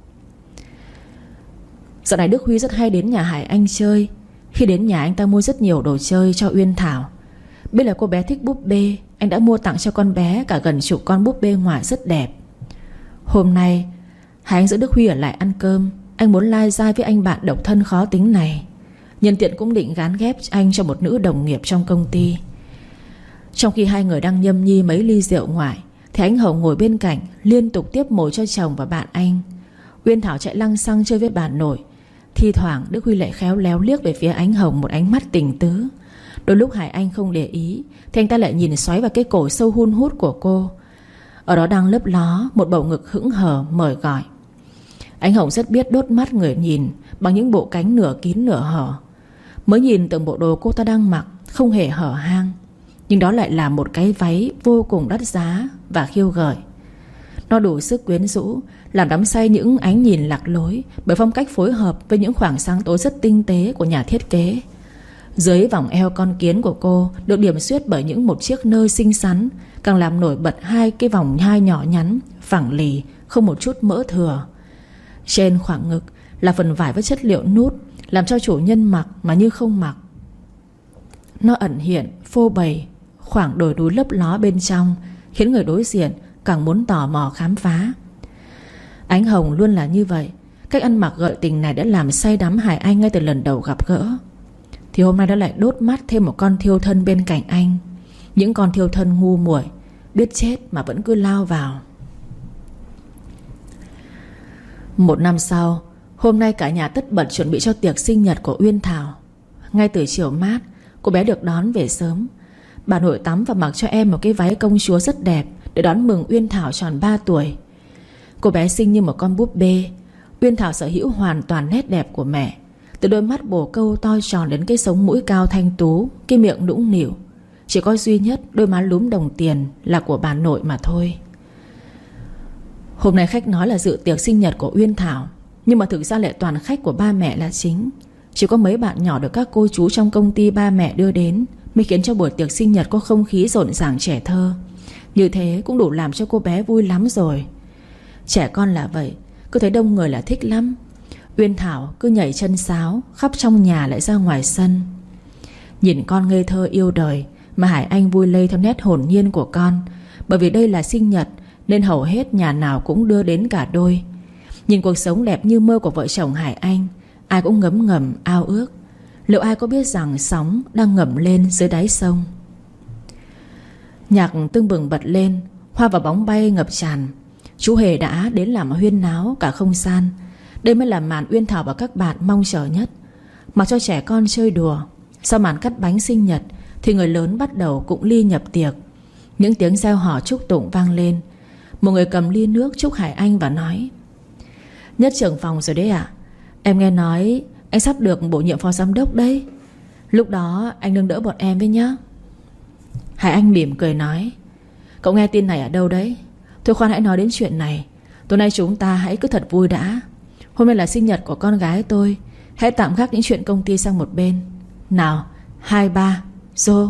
Dạo này Đức Huy rất hay đến nhà Hải Anh chơi. Khi đến nhà anh ta mua rất nhiều đồ chơi cho Uyên Thảo. Biết là cô bé thích búp bê, anh đã mua tặng cho con bé cả gần chục con búp bê ngoại rất đẹp. Hôm nay Hải Anh dẫn Đức Huy ở lại ăn cơm. Anh muốn lai dai với anh bạn độc thân khó tính này. Nhân tiện cũng định gán ghép anh cho một nữ đồng nghiệp trong công ty. Trong khi hai người đang nhâm nhi mấy ly rượu ngoại thì Ánh Hồng ngồi bên cạnh liên tục tiếp mồi cho chồng và bạn anh. Uyên Thảo chạy lăng xăng chơi với bà nội. Thi thoảng Đức Huy lại khéo léo liếc về phía Ánh Hồng một ánh mắt tình tứ. Đôi lúc Hải Anh không để ý thì anh ta lại nhìn xoáy vào cái cổ sâu hun hút của cô. Ở đó đang lấp ló một bầu ngực hững hờ mời gọi. Ánh Hồng rất biết đốt mắt người nhìn bằng những bộ cánh nửa kín nửa hở. Mới nhìn từng bộ đồ cô ta đang mặc không hề hở hang, nhưng đó lại là một cái váy vô cùng đắt giá và khiêu gợi. Nó đủ sức quyến rũ, làm đắm say những ánh nhìn lạc lối bởi phong cách phối hợp với những khoảng sáng tối rất tinh tế của nhà thiết kế. Dưới vòng eo con kiến của cô được điểm xuyết bởi những một chiếc nơ xinh xắn, càng làm nổi bật hai cái vòng nhai nhỏ nhắn, phẳng lì, không một chút mỡ thừa. Trên khoảng ngực là phần vải với chất liệu nút, làm cho chủ nhân mặc mà như không mặc. Nó ẩn hiện, phô bày khoảng đồi núi lấp ló bên trong, khiến người đối diện càng muốn tò mò khám phá. Ánh Hồng luôn là như vậy. Cách ăn mặc gợi tình này đã làm say đắm Hải Anh ngay từ lần đầu gặp gỡ. Thì hôm nay đã lại đốt mắt thêm một con thiêu thân bên cạnh anh. Những con thiêu thân ngu muội, biết chết mà vẫn cứ lao vào. Một năm sau, hôm nay cả nhà tất bật chuẩn bị cho tiệc sinh nhật của Uyên Thảo. Ngay từ chiều mát, cô bé được đón về sớm. Bà nội tắm và mặc cho em một cái váy công chúa rất đẹp để đón mừng Uyên Thảo tròn ba tuổi. Cô bé xinh như một con búp bê. Uyên Thảo sở hữu hoàn toàn nét đẹp của mẹ, từ đôi mắt bồ câu to tròn đến cái sống mũi cao thanh tú, cái miệng nũng nịu. Chỉ có duy nhất đôi má lúm đồng tiền là của bà nội mà thôi. Hôm nay khách nói là dự tiệc sinh nhật của Uyên Thảo, nhưng mà thực ra lại toàn khách của ba mẹ là chính. Chỉ có mấy bạn nhỏ được các cô chú trong công ty ba mẹ đưa đến mới khiến cho buổi tiệc sinh nhật có không khí rộn ràng trẻ thơ. Như thế cũng đủ làm cho cô bé vui lắm rồi. Trẻ con là vậy, cứ thấy đông người là thích lắm. Uyên Thảo cứ nhảy chân sáo khắp trong nhà lại ra ngoài sân. Nhìn con ngây thơ yêu đời mà Hải Anh vui lây theo nét hồn nhiên của con. Bởi vì đây là sinh nhật nên hầu hết nhà nào cũng đưa đến cả đôi. Nhìn cuộc sống đẹp như mơ của vợ chồng Hải Anh, ai cũng ngấm ngầm ao ước. Liệu ai có biết rằng sóng đang ngầm lên dưới đáy sông. Nhạc tưng bừng bật lên, hoa và bóng bay ngập tràn. Chú Hề đã đến làm huyên náo cả không gian. Đây mới là màn Uyên Thảo và các bạn mong chờ nhất. Mặc cho trẻ con chơi đùa, sau màn cắt bánh sinh nhật thì người lớn bắt đầu cụng ly nhập tiệc. Những tiếng reo hò chúc tụng vang lên. Một người cầm ly nước chúc Hải Anh và nói: Nhất trưởng phòng rồi đấy ạ. Em nghe nói anh sắp được bổ nhiệm phó giám đốc đấy. Lúc đó anh nâng đỡ bọn em với nhá. Hải Anh mỉm cười nói: Cậu nghe tin này ở đâu đấy? Thôi khoan hãy nói đến chuyện này. Tối nay chúng ta hãy cứ thật vui đã. Hôm nay là sinh nhật của con gái tôi. Hãy tạm gác những chuyện công ty sang một bên. Nào, hai ba, rô.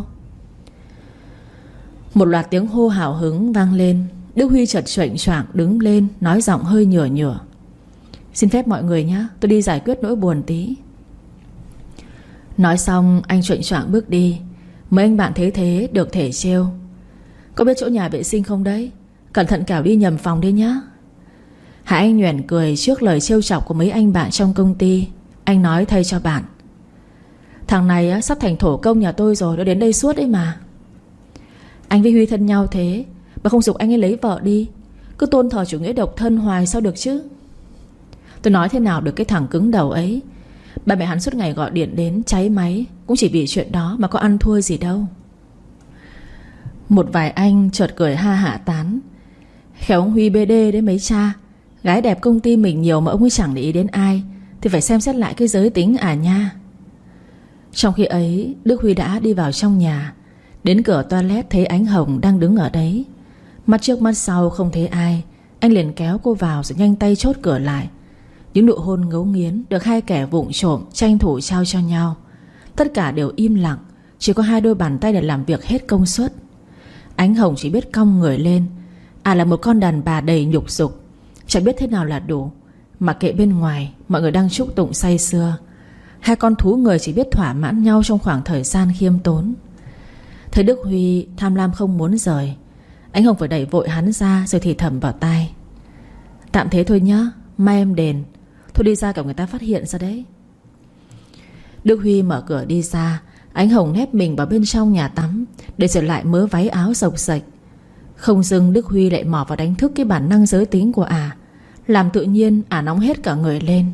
Một loạt tiếng hô hào hứng vang lên. Đức Huy chợt choạng choạng đứng lên, nói giọng hơi nhửa nhửa: Xin phép mọi người nhé, tôi đi giải quyết nỗi buồn tí. Nói xong anh choạng choạng bước đi. Mấy anh bạn thấy thế được thể trêu: Có biết chỗ nhà vệ sinh không đấy? Cẩn thận kẻo đi nhầm phòng đi nhá. Hải Anh nhoẻn cười trước lời trêu chọc của mấy anh bạn trong công ty. Anh nói thay cho bạn: Thằng này á, sắp thành thổ công nhà tôi rồi, nó đến đây suốt đấy mà. Anh với Huy thân nhau thế mà không giục anh ấy lấy vợ đi. Cứ tôn thờ chủ nghĩa độc thân hoài sao được chứ. Tôi nói thế nào được cái thằng cứng đầu ấy. Ba mẹ hắn suốt ngày gọi điện đến cháy máy cũng chỉ vì chuyện đó mà có ăn thua gì đâu. Một vài anh chợt cười ha hả tán: Khéo ông Huy bê đê đấy mấy cha. Gái đẹp công ty mình nhiều mà ông ấy chẳng để ý đến ai thì phải xem xét lại cái giới tính à nha. Trong khi ấy Đức Huy đã đi vào trong nhà. Đến cửa toilet thấy Ánh Hồng đang đứng ở đấy. Mắt trước mắt sau không thấy ai, anh liền kéo cô vào rồi nhanh tay chốt cửa lại. Những nụ hôn ngấu nghiến được hai kẻ vụng trộm tranh thủ trao cho nhau. Tất cả đều im lặng, chỉ có hai đôi bàn tay để làm việc hết công suất. Ánh Hồng chỉ biết cong người lên. À, là một con đàn bà đầy nhục dục, chẳng biết thế nào là đủ. Mà kệ bên ngoài mọi người đang chúc tụng say sưa. Hai con thú người chỉ biết thỏa mãn nhau trong khoảng thời gian khiêm tốn. Thấy Đức Huy tham lam không muốn rời, Ánh Hồng phải đẩy vội hắn ra rồi thì thầm vào tai: "Tạm thế thôi nhá, mai em đền. Thôi đi ra cả người ta phát hiện ra đấy." Đức Huy mở cửa đi ra. Ánh Hồng nép mình vào bên trong nhà tắm để sửa lại mớ váy áo xộc xệch. Không dưng Đức Huy lại mò vào đánh thức cái bản năng giới tính của ả, à, làm tự nhiên ả à nóng hết cả người lên.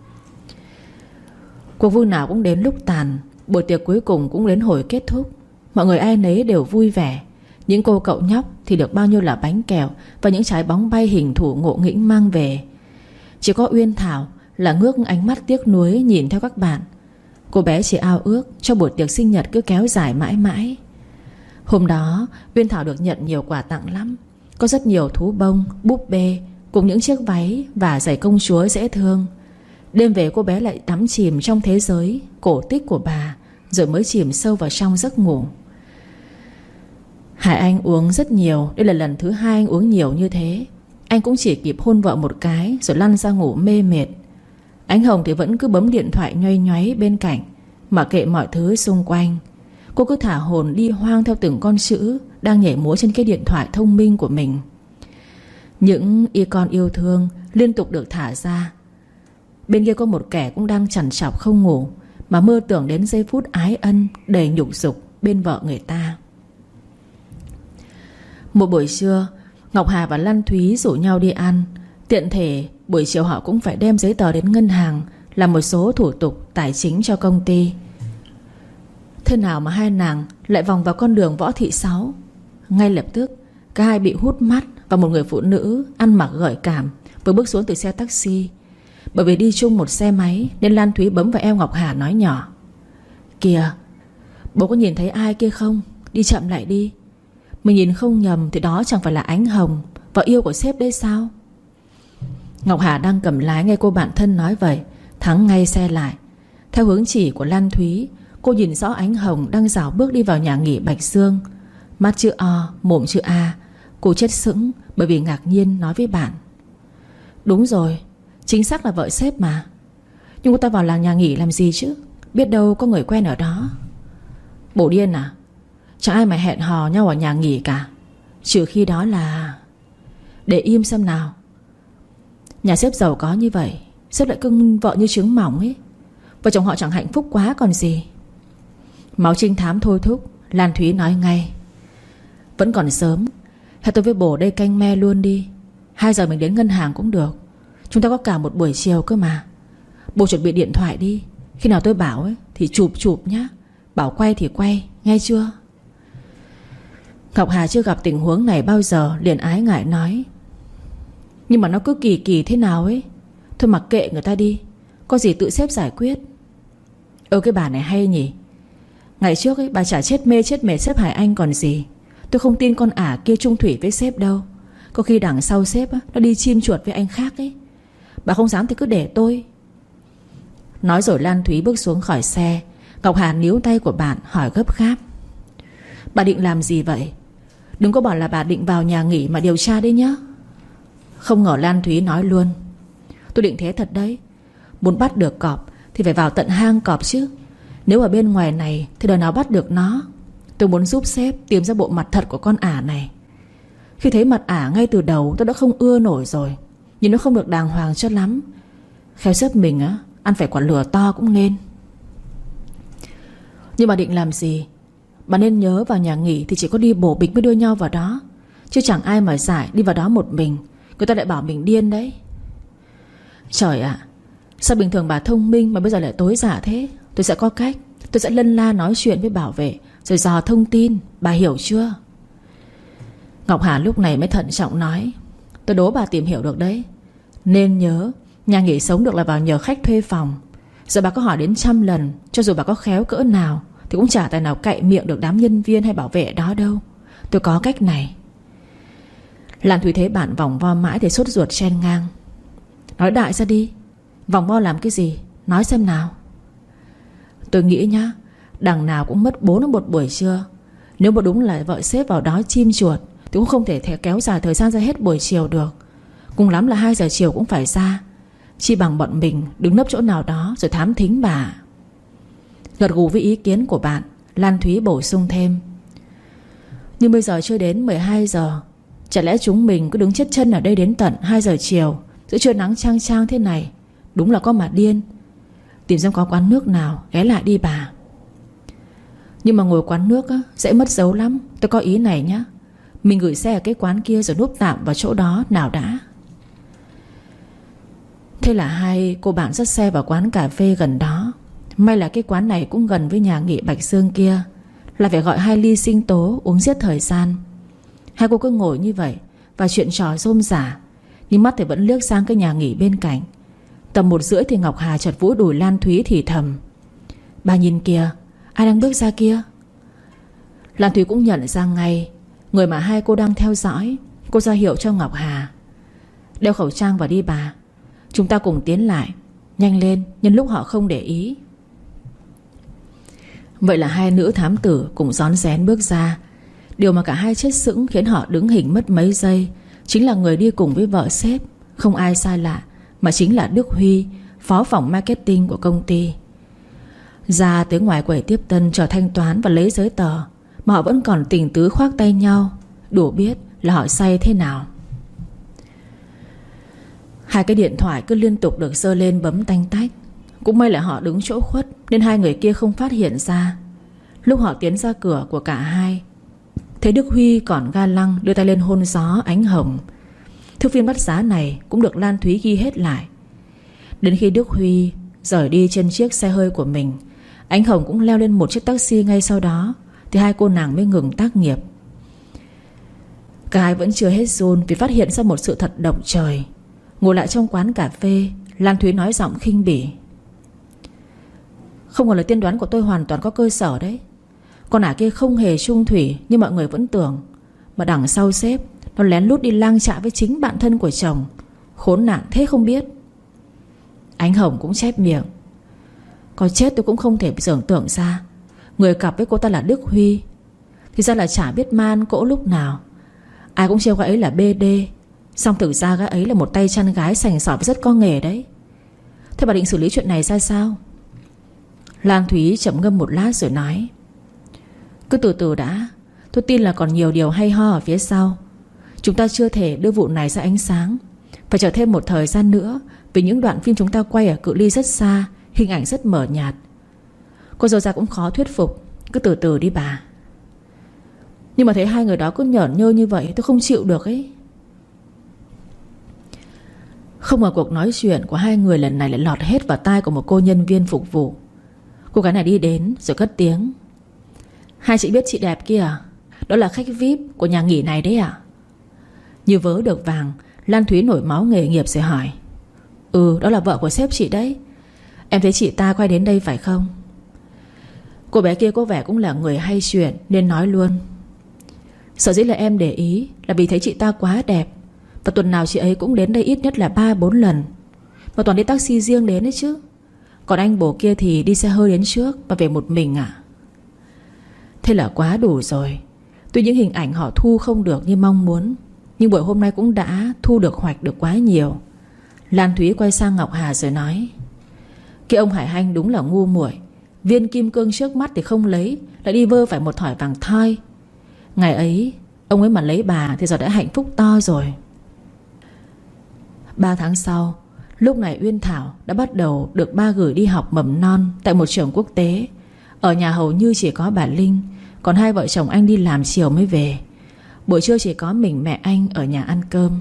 Cuộc vui nào cũng đến lúc tàn. Buổi tiệc cuối cùng cũng đến hồi kết thúc. Mọi người ai nấy đều vui vẻ. Những cô cậu nhóc thì được bao nhiêu là bánh kẹo và những trái bóng bay hình thù ngộ nghĩnh mang về. Chỉ có Uyên Thảo là ngước ánh mắt tiếc nuối nhìn theo các bạn. Cô bé chỉ ao ước cho buổi tiệc sinh nhật cứ kéo dài mãi mãi. Hôm đó Uyên Thảo được nhận nhiều quà tặng lắm. Có rất nhiều thú bông, búp bê cùng những chiếc váy và giày công chúa dễ thương. Đêm về cô bé lại đắm chìm trong thế giới cổ tích của bà, rồi mới chìm sâu vào trong giấc ngủ. Hải Anh uống rất nhiều. Đây là lần thứ hai anh uống nhiều như thế. Anh cũng chỉ kịp hôn vợ một cái rồi lăn ra ngủ mê mệt. Ánh Hồng thì vẫn cứ bấm điện thoại nhoay nhoáy bên cạnh, mặc kệ mọi thứ xung quanh. Cô cứ thả hồn đi hoang theo từng con chữ đang nhảy múa trên cái điện thoại thông minh của mình. Những icon yêu thương liên tục được thả ra. Bên kia có một kẻ cũng đang trằn trọc không ngủ, mà mơ tưởng đến giây phút ái ân đầy nhục dục bên vợ người ta. Một buổi trưa, Ngọc Hà và Lan Thúy rủ nhau đi ăn. Tiện thể buổi chiều họ cũng phải đem giấy tờ đến ngân hàng làm một số thủ tục tài chính cho công ty. Thế nào mà hai nàng lại vòng vào con đường Võ Thị Sáu. Ngay lập tức cả hai bị hút mắt vào một người phụ nữ ăn mặc gợi cảm vừa bước xuống từ xe taxi. Bởi vì đi chung một xe máy nên Lan Thúy bấm vào eo Ngọc Hà nói nhỏ: "Kìa, bố có nhìn thấy ai kia không? Đi chậm lại đi. Mình nhìn không nhầm thì đó chẳng phải là Ánh Hồng, vợ yêu của sếp đấy sao?" Ngọc Hà đang cầm lái nghe cô bạn thân nói vậy, thắng ngay xe lại. Theo hướng chỉ của Lan Thúy, cô nhìn rõ Ánh Hồng đang rảo bước đi vào nhà nghỉ Bạch Dương. Mắt chữ O, mồm chữ A. Cô chết sững bởi vì ngạc nhiên nói với bạn: "Đúng rồi, chính xác là vợ sếp mà. Nhưng cô ta vào làng nhà nghỉ làm gì chứ? Biết đâu có người quen ở đó." "Bổ điên à? Chẳng ai mà hẹn hò nhau ở nhà nghỉ cả. Trừ khi đó là..." "Để im xem nào. Nhà sếp giàu có như vậy, sếp lại cưng vợ như trứng mỏng ấy. Vợ chồng họ chẳng hạnh phúc quá còn gì." Máu trinh thám thôi thúc, Lan Thúy nói ngay: "Vẫn còn sớm. Hay tôi với bồ đây canh me luôn đi. Hai giờ mình đến ngân hàng cũng được. Chúng ta có cả một buổi chiều cơ mà. Bồ chuẩn bị điện thoại đi. Khi nào tôi bảo ấy thì chụp chụp nhá. Bảo quay thì quay, nghe chưa?" Ngọc Hà chưa gặp tình huống này bao giờ, liền ái ngại nói: "Nhưng mà nó cứ kỳ kỳ thế nào ấy. Thôi mặc kệ người ta đi, có gì tự xếp giải quyết." "Ơ cái bà này hay nhỉ. Ngày trước ấy bà chả chết mê chết mệt sếp Hải Anh còn gì. Tôi không tin con ả kia chung thủy với sếp đâu. Có khi đằng sau sếp á, nó đi chim chuột với anh khác ấy. Bà không dám thì cứ để tôi." Nói rồi Lan Thúy bước xuống khỏi xe. Ngọc Hà níu tay của bạn hỏi gấp gáp: "Bà định làm gì vậy? Đừng có bảo là bà định vào nhà nghỉ mà điều tra đấy nhá." Không ngờ Lan Thúy nói luôn: "Tôi định thế thật đấy. Muốn bắt được cọp thì phải vào tận hang cọp chứ. Nếu ở bên ngoài này thì đời nào bắt được nó. Tôi muốn giúp sếp tìm ra bộ mặt thật của con ả này. Khi thấy mặt ả ngay từ đầu tôi đã không ưa nổi rồi. Nhưng nó không được đàng hoàng cho lắm. Khéo sếp mình á, ăn phải quả lửa to cũng nên." "Nhưng mà định làm gì? Bà nên nhớ vào nhà nghỉ thì chỉ có đi bổ bịch mới đưa nhau vào đó. Chứ chẳng ai mà giải đi vào đó một mình. Người ta lại bảo mình điên đấy." "Trời ạ, sao bình thường bà thông minh mà bây giờ lại tối giả thế? Tôi sẽ có cách. Tôi sẽ lân la nói chuyện với bảo vệ rồi dò thông tin. Bà hiểu chưa?" Ngọc Hà lúc này mới thận trọng nói: "Tôi đố bà tìm hiểu được đấy. Nên nhớ, nhà nghỉ sống được là vào nhờ khách thuê phòng. Giờ bà có hỏi đến trăm lần, cho dù bà có khéo cỡ nào thì cũng chả tài nào cậy miệng được đám nhân viên hay bảo vệ ở đó đâu. Tôi có cách này." Lan Thúy thấy bạn vòng vo mãi thì sốt ruột chen ngang: "Nói đại ra đi. Vòng vo làm cái gì? Nói xem nào. Tôi nghĩ nhá, đằng nào cũng mất bố nó một buổi trưa. Nếu mà đúng là vợ sếp vào đó chim chuột thì cũng không thể kéo dài thời gian ra hết buổi chiều được. Cùng lắm là hai giờ chiều cũng phải ra. Chi bằng bọn mình đứng nấp chỗ nào đó rồi thám thính bà. Gật gù với ý kiến của bạn, Lan Thúy bổ sung thêm: Nhưng bây giờ chưa đến mười hai giờ, chả lẽ chúng mình cứ đứng chết chân ở đây đến tận hai giờ chiều giữa trưa nắng chang chang thế này? Đúng là có mà điên. Tìm xem có quán nước nào ghé lại đi bà. Nhưng mà ngồi quán nước á, dễ mất dấu lắm. Tôi có ý này nhá, mình gửi xe ở cái quán kia rồi núp tạm vào chỗ đó nào đã. Thế là hai cô bạn dắt xe vào quán cà phê gần đó. May là cái quán này cũng gần với nhà nghỉ Bạch Dương kia, là phải gọi hai ly sinh tố uống giết thời gian. Hai cô cứ ngồi như vậy và chuyện trò rôm rả, nhưng mắt thì vẫn liếc sang cái nhà nghỉ bên cạnh. Tầm một rưỡi thì Ngọc Hà chợt vỗ đùi Lan Thúy thì thầm: Bà nhìn kìa, ai đang bước ra kia? Lan Thúy cũng nhận ra ngay người mà hai cô đang theo dõi. Cô ra hiệu cho Ngọc Hà: Đeo khẩu trang vào đi bà. Chúng ta cùng tiến lại. Nhanh lên, nhân lúc họ không để ý. Vậy là hai nữ thám tử cùng rón rén bước ra. Điều mà cả hai chết sững khiến họ đứng hình mất mấy giây chính là người đi cùng với vợ sếp, không ai xa lạ mà chính là Đức Huy, phó phòng marketing của công ty. Ra tới ngoài quầy tiếp tân chờ thanh toán và lấy giấy tờ mà họ vẫn còn tình tứ khoác tay nhau, đủ biết là họ say thế nào. Hai cái điện thoại cứ liên tục được giơ lên bấm tanh tách. Cũng may là họ đứng chỗ khuất nên hai người kia không phát hiện ra. Lúc họ tiến ra cửa của cả hai, thấy Đức Huy còn ga lăng đưa tay lên hôn gió ánh hồng. Thước phim bắt giá này cũng được Lan Thúy ghi hết lại. Đến khi Đức Huy rời đi trên chiếc xe hơi của mình, Ánh Hồng cũng leo lên một chiếc taxi ngay sau đó, thì hai cô nàng mới ngừng tác nghiệp. Cả hai vẫn chưa hết run vì phát hiện ra một sự thật động trời. Ngồi lại trong quán cà phê, Lan Thúy nói giọng khinh bỉ: Không ngờ là tiên đoán của tôi hoàn toàn có cơ sở đấy. Con ả kia không hề chung thủy như mọi người vẫn tưởng, mà đằng sau sếp nó lén lút đi lang chạ với chính bạn thân của chồng. Khốn nạn thế không biết. Ánh Hồng cũng chép miệng: Có chết tôi cũng không thể tưởng tượng ra người cặp với cô ta là Đức Huy. Thì ra là chả biết man cỗ lúc nào. Ai cũng trêu gã ấy là bê đê, xong thực ra gã ấy là một tay chăn gái sành sỏi và rất có nghề đấy. Thế bà định xử lý chuyện này ra sao? Lan Thúy chậm ngâm một lát rồi nói: Cứ từ từ đã. Tôi tin là còn nhiều điều hay ho ở phía sau. Chúng ta chưa thể đưa vụ này ra ánh sáng. Phải chờ thêm một thời gian nữa, vì những đoạn phim chúng ta quay ở cự ly rất xa, hình ảnh rất mờ nhạt. Cô dâu ra cũng khó thuyết phục. Cứ từ từ đi bà. Nhưng mà thấy hai người đó cứ nhởn nhơ như vậy tôi không chịu được ấy. Không ngờ cuộc nói chuyện của hai người lần này lại lọt hết vào tai của một cô nhân viên phục vụ. Cô gái này đi đến rồi cất tiếng: Hai chị biết chị đẹp kia à? Đó là khách vi ai pi của nhà nghỉ này đấy à? Như vớ được vàng, Lan Thúy nổi máu nghề nghiệp rồi hỏi: Ừ, đó là vợ của sếp chị đấy. Em thấy chị ta quay đến đây phải không? Cô bé kia có vẻ cũng là người hay chuyện nên nói luôn: Sở dĩ là em để ý là vì thấy chị ta quá đẹp. Và tuần nào chị ấy cũng đến đây ít nhất là ba bốn lần. Mà toàn đi taxi riêng đến đấy chứ. Còn anh bố kia thì đi xe hơi đến trước và về một mình à? Thế là quá đủ rồi. Tuy những hình ảnh họ thu không được như mong muốn, nhưng buổi hôm nay cũng đã thu được hoạch được quá nhiều. Lan Thúy quay sang Ngọc Hà rồi nói: Cái ông Hải Hanh đúng là ngu muội. Viên kim cương trước mắt thì không lấy, lại đi vơ phải một thỏi vàng thoi. Ngày ấy ông ấy mà lấy bà thì giờ đã hạnh phúc to rồi. Ba tháng sau, lúc này Uyên Thảo đã bắt đầu được ba gửi đi học mầm non tại một trường quốc tế. Ở nhà hầu như chỉ có bà Linh, còn hai vợ chồng anh đi làm chiều mới về. Buổi trưa chỉ có mình mẹ anh ở nhà ăn cơm.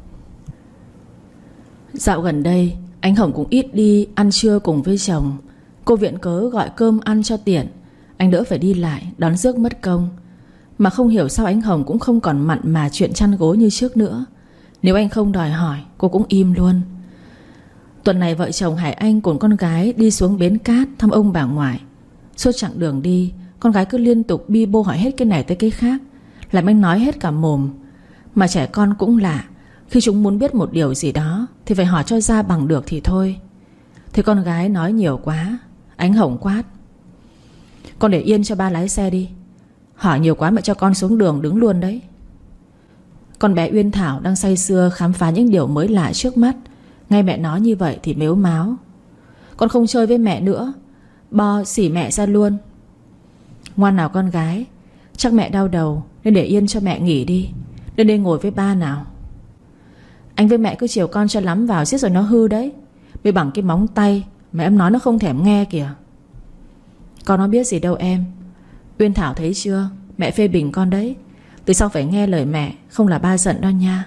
Dạo gần đây anh Hồng cũng ít đi ăn trưa cùng với chồng. Cô viện cớ gọi cơm ăn cho tiện, anh đỡ phải đi lại đón rước mất công. Mà không hiểu sao anh Hồng cũng không còn mặn mà chuyện chăn gối như trước nữa. Nếu anh không đòi hỏi, cô cũng im luôn. Tuần này vợ chồng Hải Anh cùng con gái đi xuống bến cát thăm ông bà ngoại. Suốt chặng đường đi, con gái cứ liên tục bi bô hỏi hết cái này tới cái khác, làm anh nói hết cả mồm. Mà trẻ con cũng lạ, khi chúng muốn biết một điều gì đó thì phải hỏi cho ra bằng được thì thôi. Thế con gái nói nhiều quá, Ánh Hồng quát: Con để yên cho ba lái xe đi. Hỏi nhiều quá mẹ cho con xuống đường đứng luôn đấy. Con bé Uyên Thảo đang say sưa khám phá những điều mới lạ trước mắt, nghe mẹ nói như vậy thì mếu máo: Con không chơi với mẹ nữa, bo xỉ mẹ ra luôn. Ngoan nào con gái, chắc mẹ đau đầu nên để yên cho mẹ nghỉ đi. Lên đây ngồi với ba nào. Anh với mẹ cứ chiều con cho lắm vào giết rồi nó hư đấy. Với bằng cái móng tay mà em nói nó không thèm nghe kìa. Con nó biết gì đâu em. Uyên Thảo thấy chưa, mẹ phê bình con đấy. Từ sau phải nghe lời mẹ, không là ba giận đó nha.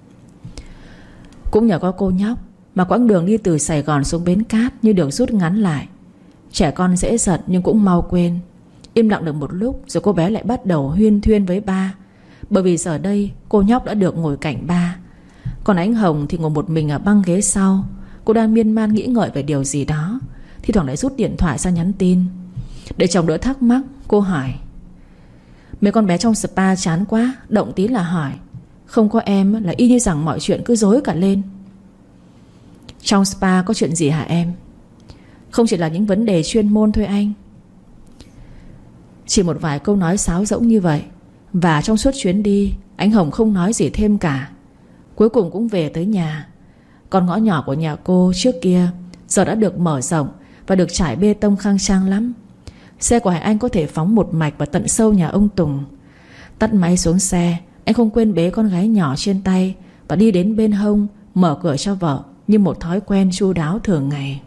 Cũng nhờ có cô nhóc mà quãng đường đi từ Sài Gòn xuống Bến Cát như được rút ngắn lại. Trẻ con dễ giận nhưng cũng mau quên. Im lặng được một lúc rồi cô bé lại bắt đầu huyên thuyên với ba. Bởi vì giờ đây cô nhóc đã được ngồi cạnh ba. Còn Ánh Hồng thì ngồi một mình ở băng ghế sau. Cô đang miên man nghĩ ngợi về điều gì đó, thi thoảng lại rút điện thoại ra nhắn tin. Để chồng đỡ thắc mắc, cô hỏi: Mấy con bé trong spa chán quá, động tí là hỏi. Không có em là y như rằng mọi chuyện cứ rối cả lên. Trong spa có chuyện gì hả em? Không chỉ là những vấn đề chuyên môn thôi anh. Chỉ một vài câu nói sáo rỗng như vậy. Và trong suốt chuyến đi, Ánh Hồng không nói gì thêm cả. Cuối cùng cũng về tới nhà. Con ngõ nhỏ của nhà cô trước kia giờ đã được mở rộng và được trải bê tông khang trang lắm. Xe của Hải Anh có thể phóng một mạch vào tận sâu nhà ông Tùng. Tắt máy xuống xe, anh không quên bế con gái nhỏ trên tay và đi đến bên hông, mở cửa cho vợ như một thói quen chu đáo thường ngày.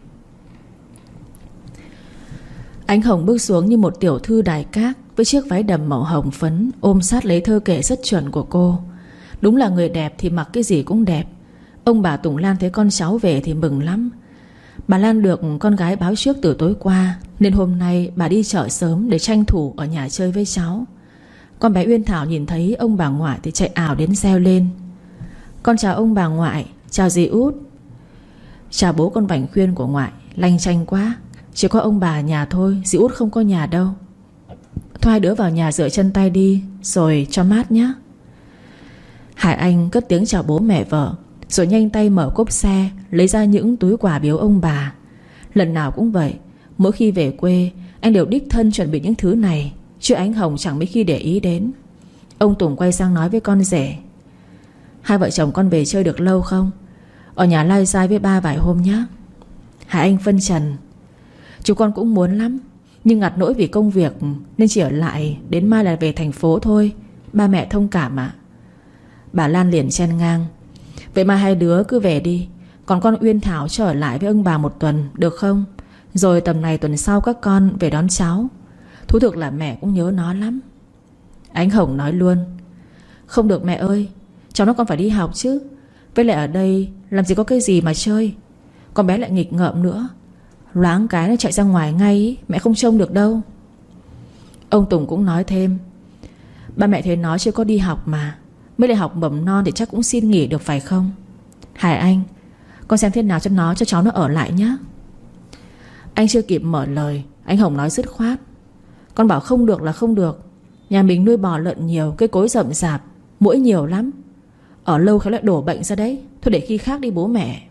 Ánh Hồng bước xuống như một tiểu thư đài các, với chiếc váy đầm màu hồng phấn ôm sát lấy thơ kể rất chuẩn của cô. Đúng là người đẹp thì mặc cái gì cũng đẹp. Ông bà Tùng Lan thấy con cháu về thì mừng lắm. Bà Lan được con gái báo trước từ tối qua, nên hôm nay bà đi chợ sớm để tranh thủ ở nhà chơi với cháu. Con bé Uyên Thảo nhìn thấy ông bà ngoại thì chạy ảo đến reo lên: Con chào ông bà ngoại. Chào dì Út. Chào bố con Vành Khuyên của ngoại. Lanh chanh quá, chỉ có ông bà nhà thôi, dì Út không có nhà đâu. Thôi hai đứa vào nhà rửa chân tay đi, rồi cho mát nhé. Hải Anh cất tiếng chào bố mẹ vợ, rồi nhanh tay mở cốp xe, lấy ra những túi quà biếu ông bà. Lần nào cũng vậy, mỗi khi về quê anh đều đích thân chuẩn bị những thứ này, chứ Ánh Hồng chẳng mấy khi để ý đến. Ông Tùng quay sang nói với con rể: Hai vợ chồng con về chơi được lâu không? Ở nhà lai dai với ba vài hôm nhé. Hải Anh phân trần: Chúng con cũng muốn lắm, nhưng ngặt nỗi vì công việc nên chỉ ở lại đến mai là về thành phố thôi. Ba mẹ thông cảm ạ. Bà Lan liền chen ngang: Vậy mà hai đứa cứ về đi, còn con Uyên Thảo cho ở lại với ông bà một tuần được không? Rồi tầm này tuần sau các con về đón cháu. Thú thực là mẹ cũng nhớ nó lắm. Ánh Hồng nói luôn: Không được mẹ ơi, cháu nó còn phải đi học chứ. Với lại ở đây làm gì có cái gì mà chơi. Con bé lại nghịch ngợm nữa, loáng cái nó chạy ra ngoài ngay ý, mẹ không trông được đâu. Ông Tùng cũng nói thêm: Ba mẹ thấy nó chưa có đi học mà. Mới lại học mầm non thì chắc cũng xin nghỉ được phải không? Hải Anh, con xem thế nào cho nó, cho cháu nó ở lại nhé. Anh chưa kịp mở lời, anh Hồng nói dứt khoát: Con bảo không được là không được. Nhà mình nuôi bò lợn nhiều, cây cối rậm rạp, muỗi nhiều lắm. Ở lâu khéo lại đổ bệnh ra đấy. Thôi để khi khác đi bố mẹ.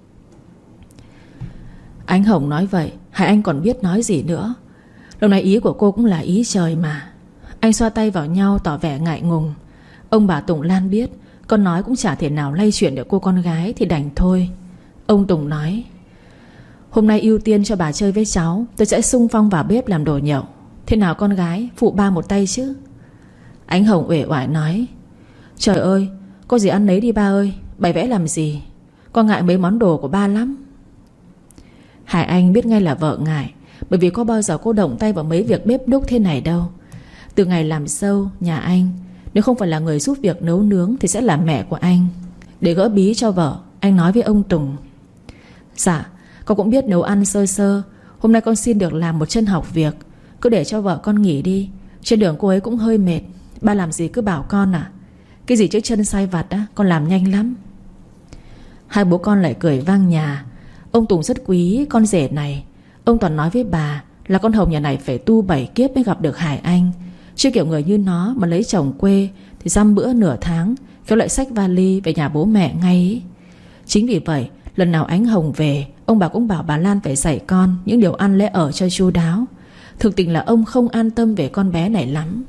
Anh Hồng nói vậy, Hải Anh còn biết nói gì nữa. Lần này ý của cô cũng là ý trời mà. Anh xoa tay vào nhau tỏ vẻ ngại ngùng. Ông bà Tùng Lan biết con nói cũng chả thể nào lay chuyển được cô con gái thì đành thôi. Ông Tùng nói: Hôm nay ưu tiên cho bà chơi với cháu, tôi sẽ xung phong vào bếp làm đồ nhậu. Thế nào con gái, phụ ba một tay chứ. Ánh Hồng uể oải nói: Trời ơi, có gì ăn nấy đi ba ơi. Bày vẽ làm gì, con ngại mấy món đồ của ba lắm. Hải Anh biết ngay là vợ ngại, bởi vì có bao giờ cô động tay vào mấy việc bếp núc thế này đâu. Từ ngày làm dâu nhà anh, nếu không phải là người giúp việc nấu nướng thì sẽ là mẹ của anh. Để gỡ bí cho vợ, anh nói với ông Tùng: Dạ, con cũng biết nấu ăn sơ sơ. Hôm nay con xin được làm một chân học việc. Cứ để cho vợ con nghỉ đi. Trên đường cô ấy cũng hơi mệt. Ba làm gì cứ bảo con à. Cái gì chứ chân sai vặt á, con làm nhanh lắm. Hai bố con lại cười vang nhà. Ông Tùng rất quý con rể này. Ông toàn nói với bà là con Hồng nhà này phải tu bảy kiếp mới gặp được Hải Anh. Chứ kiểu người như nó mà lấy chồng quê thì dăm bữa nửa tháng khéo lại xách vali về nhà bố mẹ ngay ý. Chính vì vậy Lần nào Ánh Hồng về, ông bà cũng bảo bà Lan phải dạy con những điều ăn lẽ ở cho chu đáo. Thực tình là ông không an tâm về con bé này lắm.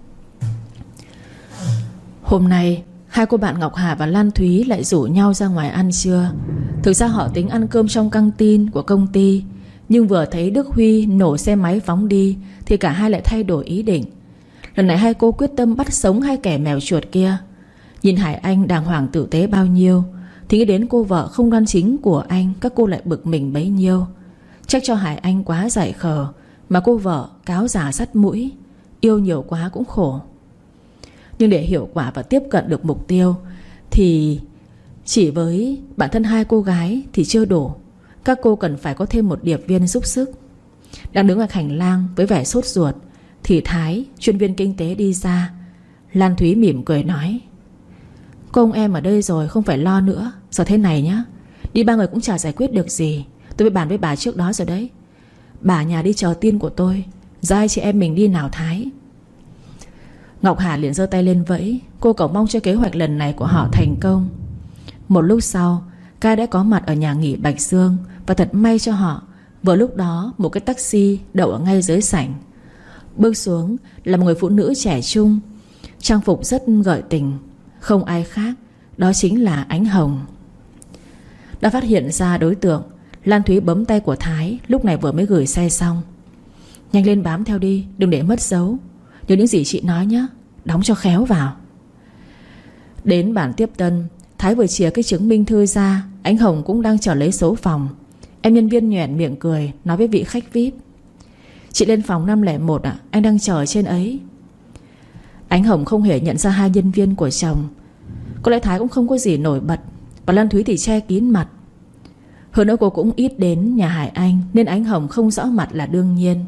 Hôm nay hai cô bạn Ngọc Hà và Lan Thúy lại rủ nhau ra ngoài ăn trưa. Thực ra họ tính ăn cơm trong căng tin của công ty, nhưng vừa thấy Đức Huy nổ xe máy phóng đi thì cả hai lại thay đổi ý định. Lần này hai cô quyết tâm bắt sống hai kẻ mèo chuột kia. Nhìn Hải Anh đàng hoàng tử tế bao nhiêu thì nghĩ đến cô vợ không đoan chính của anh, các cô lại bực mình bấy nhiêu. Trách cho Hải Anh quá dại khờ, mà cô vợ cáo giả sắt mũi. Yêu nhiều quá cũng khổ. Nhưng để hiệu quả và tiếp cận được mục tiêu thì chỉ với bản thân hai cô gái thì chưa đủ. Các cô cần phải có thêm một điệp viên giúp sức. Đang đứng ở hành lang với vẻ sốt ruột thì Thái, chuyên viên kinh tế đi ra. Lan Thúy mỉm cười nói: "Cô ông em ở đây rồi, không phải lo nữa. Giờ thế này nhá, đi ba người cũng chả giải quyết được gì. Tôi mới bàn với bà trước đó rồi đấy. Bà nhà đi chờ tin của tôi, giờ hai chị em mình đi nào Thái." Ngọc Hà liền giơ tay lên vẫy. Cô cầu mong cho kế hoạch lần này của họ thành công. Một lúc sau, Cai đã có mặt ở nhà nghỉ Bạch Dương. Và thật may cho họ, vừa lúc đó một cái taxi đậu ở ngay dưới sảnh. Bước xuống là một người phụ nữ trẻ trung, trang phục rất gợi tình. Không ai khác, đó chính là Ánh Hồng. Đã phát hiện ra đối tượng, Lan Thúy bấm tay của Thái, lúc này vừa mới gửi xe xong: "Nhanh lên bám theo đi, đừng để mất dấu. Nhớ những gì chị nói nhé, đóng cho khéo vào." Đến bản tiếp tân, Thái vừa chìa cái chứng minh thư ra. Ánh Hồng cũng đang chờ lấy số phòng. Em nhân viên nhoẻn miệng cười, nói với vị khách vi ai pi: "Chị lên phòng năm không một ạ, anh đang chờ ở trên ấy." Ánh Hồng không hề nhận ra hai nhân viên của chồng. Có lẽ Thái cũng không có gì nổi bật, và Lan Thúy thì che kín mặt. Hơn nữa cô cũng ít đến nhà Hải Anh, nên Ánh Hồng không rõ mặt là đương nhiên.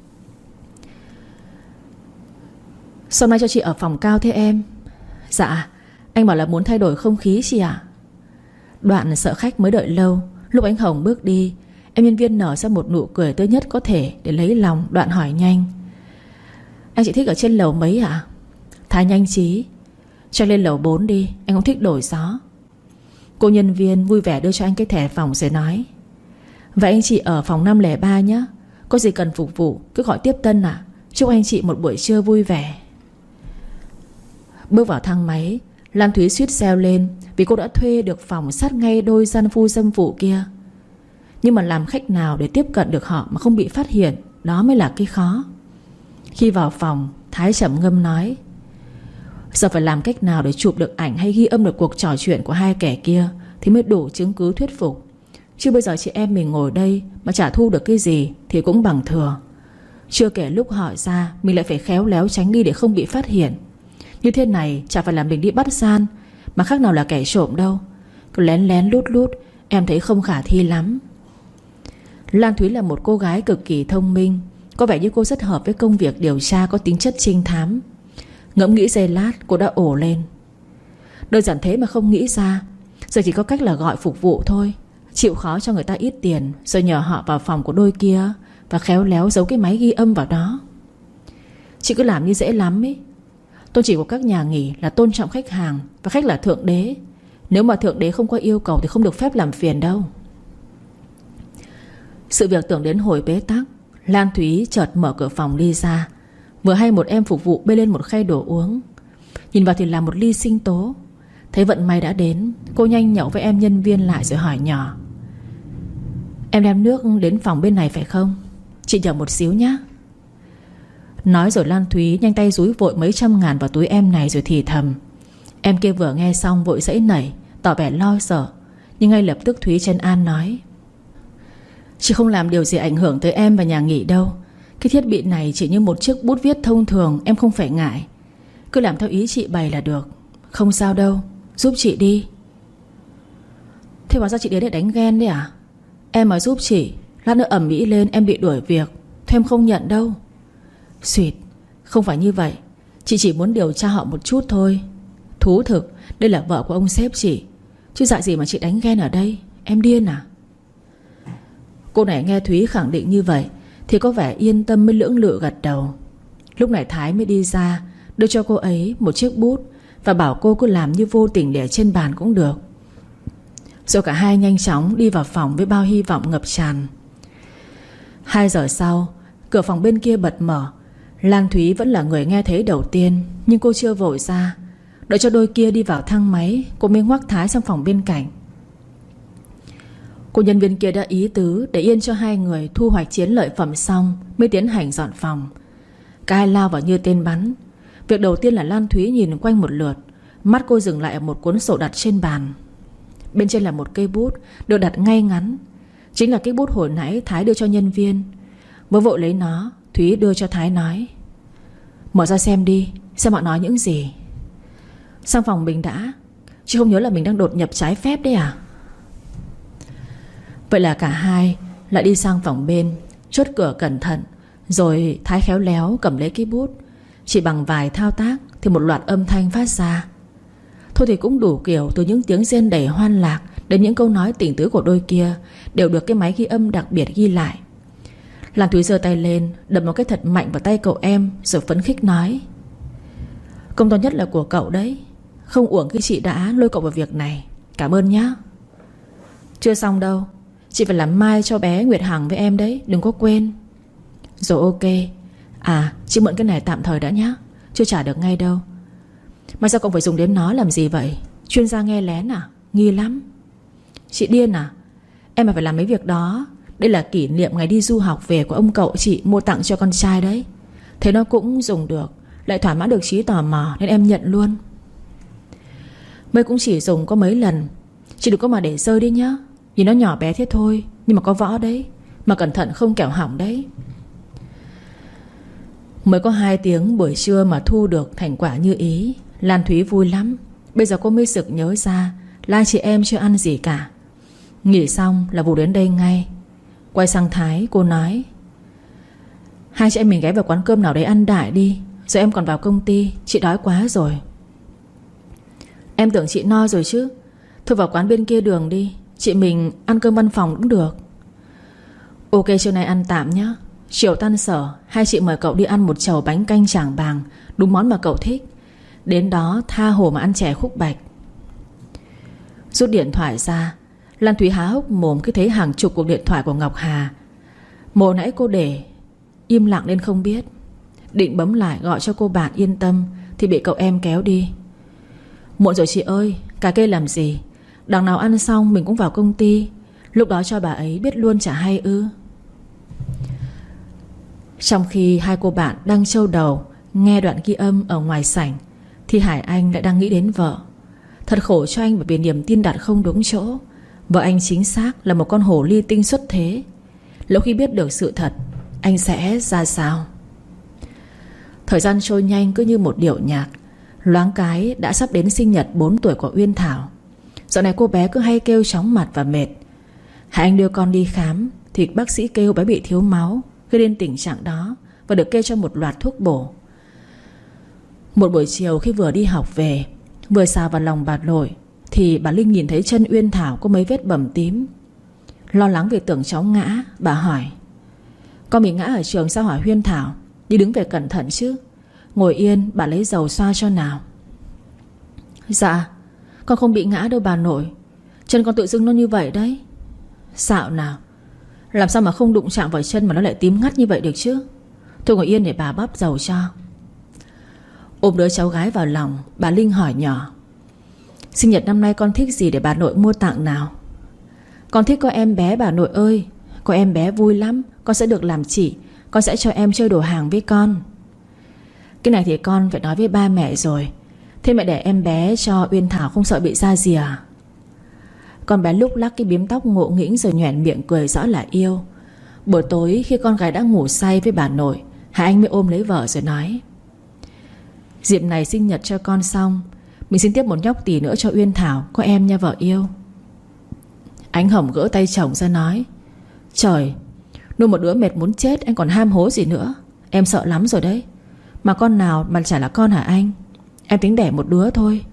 "Sao nay cho chị ở phòng cao thế em?" "Dạ, anh bảo là muốn thay đổi không khí chị ạ." Đoạn sợ khách mới đợi lâu. Lúc Ánh Hồng bước đi, em nhân viên nở ra một nụ cười tươi nhất có thể để lấy lòng. Đoạn hỏi nhanh: "Anh chị thích ở trên lầu mấy ạ?" Thái nhanh trí: "Cho lên lầu bốn đi, anh không thích đổi gió." Cô nhân viên vui vẻ đưa cho anh cái thẻ phòng rồi nói: "Vậy anh chị ở phòng năm không ba nhé. Có gì cần phục vụ cứ gọi tiếp tân ạ. Chúc anh chị một buổi trưa vui vẻ." Bước vào thang máy, Lan Thúy suýt reo lên, vì cô đã thuê được phòng sát ngay đôi gian phu dâm phụ kia. Nhưng mà làm khách nào để tiếp cận được họ mà không bị phát hiện, đó mới là cái khó. Khi vào phòng, Thái trầm ngâm nói: "Giờ phải làm cách nào để chụp được ảnh hay ghi âm được cuộc trò chuyện của hai kẻ kia thì mới đủ chứng cứ thuyết phục. Chứ bây giờ chị em mình ngồi đây mà chả thu được cái gì thì cũng bằng thừa. Chưa kể lúc hỏi ra mình lại phải khéo léo tránh đi để không bị phát hiện. Như thế này chả phải là mình đi bắt gian, mà khác nào là kẻ trộm đâu. Cứ lén lén lút lút, em thấy không khả thi lắm." Lan Thúy là một cô gái cực kỳ thông minh. Có vẻ như cô rất hợp với công việc điều tra có tính chất trinh thám. Ngẫm nghĩ giây lát, cô đã ồ lên: "Đơn giản thế mà không nghĩ ra. Giờ chỉ có cách là gọi phục vụ thôi. Chịu khó cho người ta ít tiền, rồi nhờ họ vào phòng của đôi kia và khéo léo giấu cái máy ghi âm vào đó. Chị cứ làm như dễ lắm ấy. Tôn chỉ của các nhà nghỉ là tôn trọng khách hàng, và khách là thượng đế. Nếu mà thượng đế không có yêu cầu thì không được phép làm phiền đâu." Sự việc tưởng đến hồi bế tắc, Lan Thúy chợt mở cửa phòng đi ra. Vừa hay một em phục vụ bê lên một khay đồ uống. Nhìn vào thì là một ly sinh tố. Thấy vận may đã đến, cô nhanh nhậu với em nhân viên lại rồi hỏi nhỏ: "Em đem nước đến phòng bên này phải không? Chị nhờ một xíu nhé." Nói rồi Lan Thúy nhanh tay dúi vội mấy trăm ngàn vào túi em này rồi thì thầm. Em kia vừa nghe xong vội giãy nảy, tỏ vẻ lo sợ. Nhưng ngay lập tức Thúy trấn an nói: "Chị không làm điều gì ảnh hưởng tới em và nhà nghỉ đâu. Cái thiết bị này chỉ như một chiếc bút viết thông thường, em không phải ngại. Cứ làm theo ý chị bày là được. Không sao đâu, giúp chị đi." "Thế hóa ra chị đến để đánh ghen đấy à? Em mà giúp chị, lát nữa ầm ĩ lên em bị đuổi việc, thôi em không nhận đâu." "Xuyệt, không phải như vậy. Chị chỉ muốn điều tra họ một chút thôi. Thú thực, đây là vợ của ông sếp chị, chứ dại gì mà chị đánh ghen ở đây. Em điên à?" Cô này nghe Thúy khẳng định như vậy thì có vẻ yên tâm mới lưỡng lự gật đầu. Lúc này Thái mới đi ra, đưa cho cô ấy một chiếc bút và bảo cô cứ làm như vô tình để trên bàn cũng được. Rồi cả hai nhanh chóng đi vào phòng với bao hy vọng ngập tràn. Hai giờ sau, cửa phòng bên kia bật mở. Lan Thúy vẫn là người nghe thấy đầu tiên, nhưng cô chưa vội ra. Đợi cho đôi kia đi vào thang máy, cô mới ngoắc Thái sang phòng bên cạnh. Cô nhân viên kia đã ý tứ để yên cho hai người thu hoạch chiến lợi phẩm xong mới tiến hành dọn phòng. Cả hai lao vào như tên bắn. Việc đầu tiên là Lan Thúy nhìn quanh một lượt. Mắt cô dừng lại ở một cuốn sổ đặt trên bàn. Bên trên là một cây bút được đặt ngay ngắn. Chính là cái bút hồi nãy Thái đưa cho nhân viên. Vừa vội lấy nó, Thúy đưa cho Thái nói: "Mở ra xem đi, xem họ nói những gì." "Sang phòng mình đã, chứ không nhớ là mình đang đột nhập trái phép đấy à?" Vậy là cả hai lại đi sang phòng bên, chốt cửa cẩn thận. Rồi Thái khéo léo cầm lấy cái bút. Chỉ bằng vài thao tác thì một loạt âm thanh phát ra. Thôi thì cũng đủ kiểu, từ những tiếng rên đầy hoan lạc đến những câu nói tình tứ của đôi kia đều được cái máy ghi âm đặc biệt ghi lại. Lan Thúy giơ tay lên, đập một cái thật mạnh vào tay cậu em, rồi phấn khích nói: "Công to nhất là của cậu đấy. Không uổng khi chị đã lôi cậu vào việc này. Cảm ơn nhá." "Chưa xong đâu, chị phải làm mai cho bé Nguyệt Hằng với em đấy, đừng có quên." "Rồi ok. À, chị mượn cái này tạm thời đã nhá, chưa trả được ngay đâu." "Mà sao cậu phải dùng đến nó làm gì vậy? Chuyên gia nghe lén à? Nghi lắm." "Chị điên à? Em mà phải làm mấy việc đó. Đây là kỷ niệm ngày đi du học về của ông cậu chị mua tặng cho con trai đấy. Thế nó cũng dùng được, lại thỏa mãn được trí tò mò, nên em nhận luôn." "Mới cũng chỉ dùng có mấy lần, chị đừng có mà để rơi đi nhá. Nhìn nó nhỏ bé thế thôi, nhưng mà có võ đấy. Mà cẩn thận không kẻo hỏng đấy." Mới có hai tiếng buổi trưa mà thu được thành quả như ý, Lan Thúy vui lắm. Bây giờ cô mới sực nhớ ra là chị em chưa ăn gì cả. Nghỉ xong là vụ đến đây ngay. Quay sang Thái, cô nói: "Hai chị em mình ghé vào quán cơm nào đấy ăn đại đi, rồi em còn vào công ty, chị đói quá rồi." "Em tưởng chị no rồi chứ. Thôi vào quán bên kia đường đi, chị mình ăn cơm văn phòng cũng được." "Ok, trưa nay ăn tạm nhá. Chiều tan sở hai chị mời cậu đi ăn một chầu bánh canh Trảng Bàng, đúng món mà cậu thích. Đến đó tha hồ mà ăn chè khúc bạch." Rút điện thoại ra, Lan Thúy há hốc mồm khi thấy hàng chục cuộc điện thoại của Ngọc Hà. Mồ nãy cô để im lặng nên không biết. Định bấm lại gọi cho cô bạn yên tâm thì bị cậu em kéo đi. "Muộn rồi chị ơi, cà kê làm gì? Đằng nào ăn xong mình cũng vào công ty. Lúc đó cho bà ấy biết luôn chả hay ư." Trong khi hai cô bạn đang trâu đầu nghe đoạn ghi âm ở ngoài sảnh, thì Hải Anh lại đang nghĩ đến vợ. Thật khổ cho anh bởi vì niềm tin đặt không đúng chỗ. Vợ anh chính xác là một con hổ ly tinh xuất thế. Lỡ khi biết được sự thật, anh sẽ ra sao? Thời gian trôi nhanh cứ như một điệu nhạc. Loáng cái đã sắp đến sinh nhật bốn tuổi của Uyên Thảo. Dạo này cô bé cứ hay kêu chóng mặt và mệt. Hải Anh đưa con đi khám thì bác sĩ kêu bé bị thiếu máu, gây đến tình trạng đó, và được kê cho một loạt thuốc bổ. Một buổi chiều khi vừa đi học về, vừa xà vào lòng bà nội, thì bà Linh nhìn thấy chân Uyên Thảo có mấy vết bầm tím. Lo lắng vì tưởng cháu ngã, bà hỏi: "Con bị ngã ở trường sao hả Uyên Thảo? Đi đứng về cẩn thận chứ. Ngồi yên, bà lấy dầu xoa cho nào." "Dạ, con không bị ngã đâu bà nội. Chân con tự dưng nó như vậy đấy." "Xạo nào, làm sao mà không đụng chạm vào chân mà nó lại tím ngắt như vậy được chứ? Thôi ngồi yên để bà bắp dầu cho." Ôm đứa cháu gái vào lòng, bà Linh hỏi nhỏ: "Sinh nhật năm nay con thích gì để bà nội mua tặng nào?" "Con thích có em bé bà nội ơi. Có em bé vui lắm. Con sẽ được làm chị. Con sẽ cho em chơi đồ hàng với con." "Cái này thì con phải nói với ba mẹ rồi. Thế mẹ để em bé cho Uyên Thảo không sợ bị ra gì à?" Con bé lúc lắc cái bím tóc ngộ nghĩnh rồi nhoẻn miệng cười rõ là yêu. Buổi tối khi con gái đã ngủ say với bà nội, Hải Anh mới ôm lấy vợ rồi nói: "Dịp này sinh nhật cho con xong, mình xin tiếp một nhóc tỳ nữa cho Uyên Thảo, có em nha vợ yêu." Ánh Hồng gỡ tay chồng ra nói: "Trời, nuôi một đứa mệt muốn chết, anh còn ham hố gì nữa. Em sợ lắm rồi đấy. Mà con nào mà chả là con hả anh? Em tính đẻ một đứa thôi."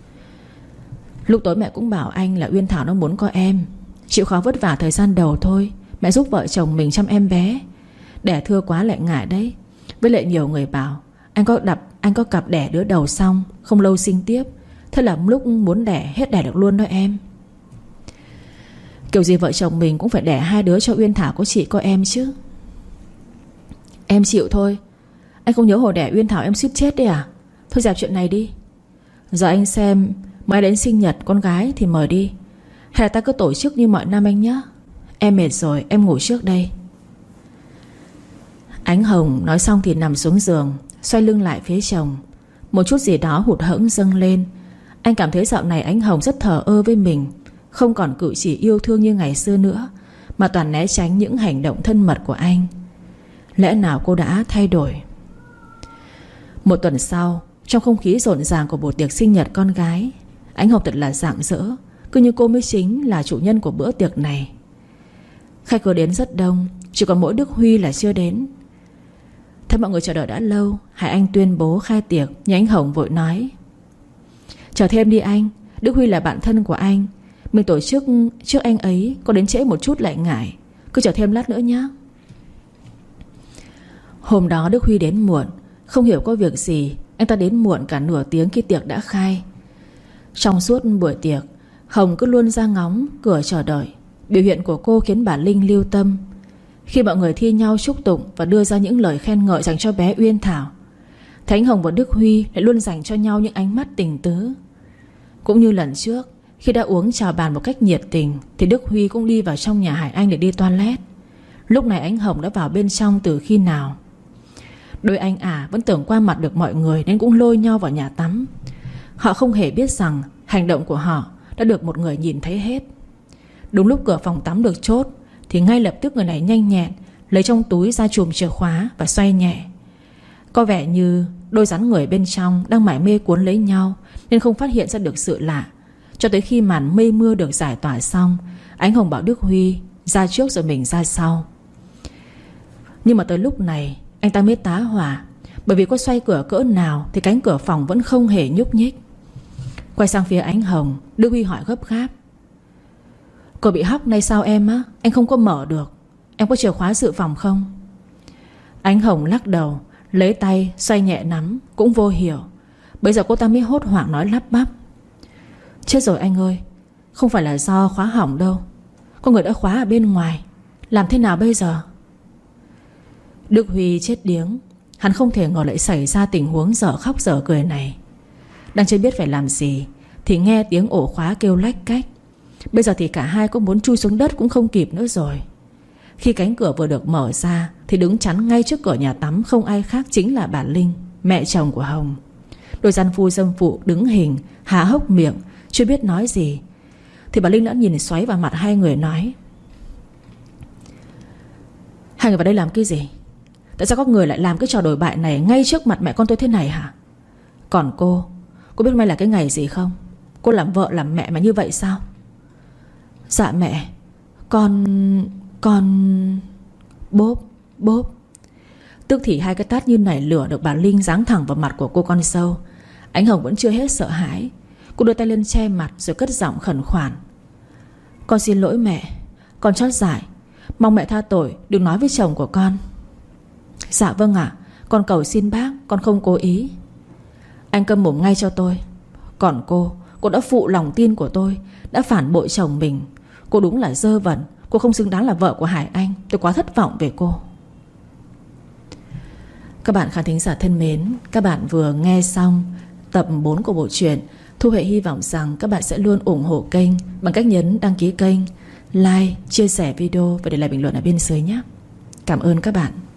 Lúc tối mẹ cũng bảo anh là Uyên Thảo nó muốn có em. Chịu khó vất vả thời gian đầu thôi, mẹ giúp vợ chồng mình chăm em bé. Đẻ thưa quá lại ngại đấy. Với lại nhiều người bảo Anh có đập Anh có cặp đẻ đứa đầu xong không lâu sinh tiếp. Thế là lúc muốn đẻ hết đẻ được luôn đó em. Kiểu gì vợ chồng mình cũng phải đẻ hai đứa cho Uyên Thảo có chị có em chứ. Em chịu thôi. Anh không nhớ hồi đẻ Uyên Thảo em suýt chết đấy à? Thôi dẹp chuyện này đi. Giờ anh xem mai đến sinh nhật con gái thì mời đi, hay là ta cứ tổ chức như mọi năm anh nhé. Em mệt rồi, em ngủ trước đây. Ánh Hồng nói xong thì nằm xuống giường, xoay lưng lại phía chồng. Một chút gì đó hụt hẫng dâng lên. Anh cảm thấy dạo này Ánh Hồng rất thờ ơ với mình, không còn cử chỉ yêu thương như ngày xưa nữa, mà toàn né tránh những hành động thân mật của anh. Lẽ nào cô đã thay đổi? Một tuần sau, trong không khí rộn ràng của một tiệc sinh nhật con gái, Ánh Hồng thật là rạng rỡ, cứ như cô mới chính là chủ nhân của bữa tiệc này. Khách cứ đến rất đông, chỉ còn mỗi Đức Huy là chưa đến. Thấy mọi người chờ đợi đã lâu, Hải Anh tuyên bố khai tiệc, nhưng Ánh Hồng vội nói: chờ thêm đi anh, Đức Huy là bạn thân của anh. Mình tổ chức trước anh ấy, có đến trễ một chút lại ngại. Cứ chờ thêm lát nữa nhé. Hôm đó Đức Huy đến muộn. Không hiểu có việc gì, anh ta đến muộn cả nửa tiếng khi tiệc đã khai. Trong suốt buổi tiệc, Hồng cứ luôn ra ngóng cửa chờ đợi. Biểu hiện của cô khiến bà Linh lưu tâm. Khi mọi người thi nhau chúc tụng và đưa ra những lời khen ngợi dành cho bé Uyên Thảo, thấy Hồng và Đức Huy lại luôn dành cho nhau những ánh mắt tình tứ. Cũng như lần trước, khi đã uống chào bàn một cách nhiệt tình, thì Đức Huy cũng đi vào trong nhà Hải Anh để đi toilet. Lúc này Ánh Hồng đã vào bên trong từ khi nào. Đôi anh ả vẫn tưởng qua mặt được mọi người nên cũng lôi nhau vào nhà tắm. Họ không hề biết rằng hành động của họ đã được một người nhìn thấy hết. Đúng lúc cửa phòng tắm được chốt, thì ngay lập tức người này nhanh nhẹn lấy trong túi ra chùm chìa khóa và xoay nhẹ. Có vẻ như đôi rắn người bên trong đang mải mê cuốn lấy nhau, nên không phát hiện ra được sự lạ. Cho tới khi màn mây mưa được giải tỏa xong, Ánh Hồng bảo Đức Huy ra trước rồi mình ra sau. Nhưng mà tới lúc này anh ta mới tá hỏa, bởi vì có xoay cửa cỡ nào thì cánh cửa phòng vẫn không hề nhúc nhích. Quay sang phía Ánh Hồng, Đức Huy hỏi gấp gáp: cô bị hóc nay sao em á? Anh không có mở được. Em có chìa khóa dự phòng không? Ánh Hồng lắc đầu, lấy tay xoay nhẹ nắm, cũng vô hiểu. Bây giờ cô ta mới hốt hoảng nói lắp bắp: chết rồi anh ơi, không phải là do khóa hỏng đâu. Có người đã khóa ở bên ngoài. Làm thế nào bây giờ? Đức Huy chết điếng. Hắn không thể ngờ lại xảy ra tình huống dở khóc dở cười này. Đang chưa biết phải làm gì thì nghe tiếng ổ khóa kêu lách cách. Bây giờ thì cả hai có muốn chui xuống đất cũng không kịp nữa rồi. Khi cánh cửa vừa được mở ra thì đứng chắn ngay trước cửa nhà tắm không ai khác chính là bà Linh, mẹ chồng của Hồng. Đôi gian phu dâm phụ đứng hình, há hốc miệng, chưa biết nói gì, thì bà Linh đã nhìn xoáy vào mặt hai người nói: hai người vào đây làm cái gì? Tại sao các người lại làm cái trò đổi bại này ngay trước mặt mẹ con tôi thế này hả? Còn cô, cô biết hôm nay là cái ngày gì không? Cô làm vợ làm mẹ mà như vậy sao? Dạ mẹ, Con... Con... Bốp, bốp. Tức thì hai cái tát như nảy lửa được bà Linh giáng thẳng vào mặt của cô con dâu. Ánh Hồng vẫn chưa hết sợ hãi. Cô đưa tay lên che mặt rồi cất giọng khẩn khoản: con xin lỗi mẹ, con chót dại, mong mẹ tha tội, đừng nói với chồng của con. Dạ vâng ạ, con cầu xin bác, con không cố ý. Anh câm mồm ngay cho tôi. Còn cô, cô đã phụ lòng tin của tôi, đã phản bội chồng mình. Cô đúng là dơ bẩn. Cô không xứng đáng là vợ của Hải Anh. Tôi quá thất vọng về cô. Các bạn khán thính giả thân mến, các bạn vừa nghe xong tập bốn của bộ truyện. Thu Huệ hy vọng rằng các bạn sẽ luôn ủng hộ kênh bằng cách nhấn đăng ký kênh, like, chia sẻ video và để lại bình luận ở bên dưới nhé. Cảm ơn các bạn.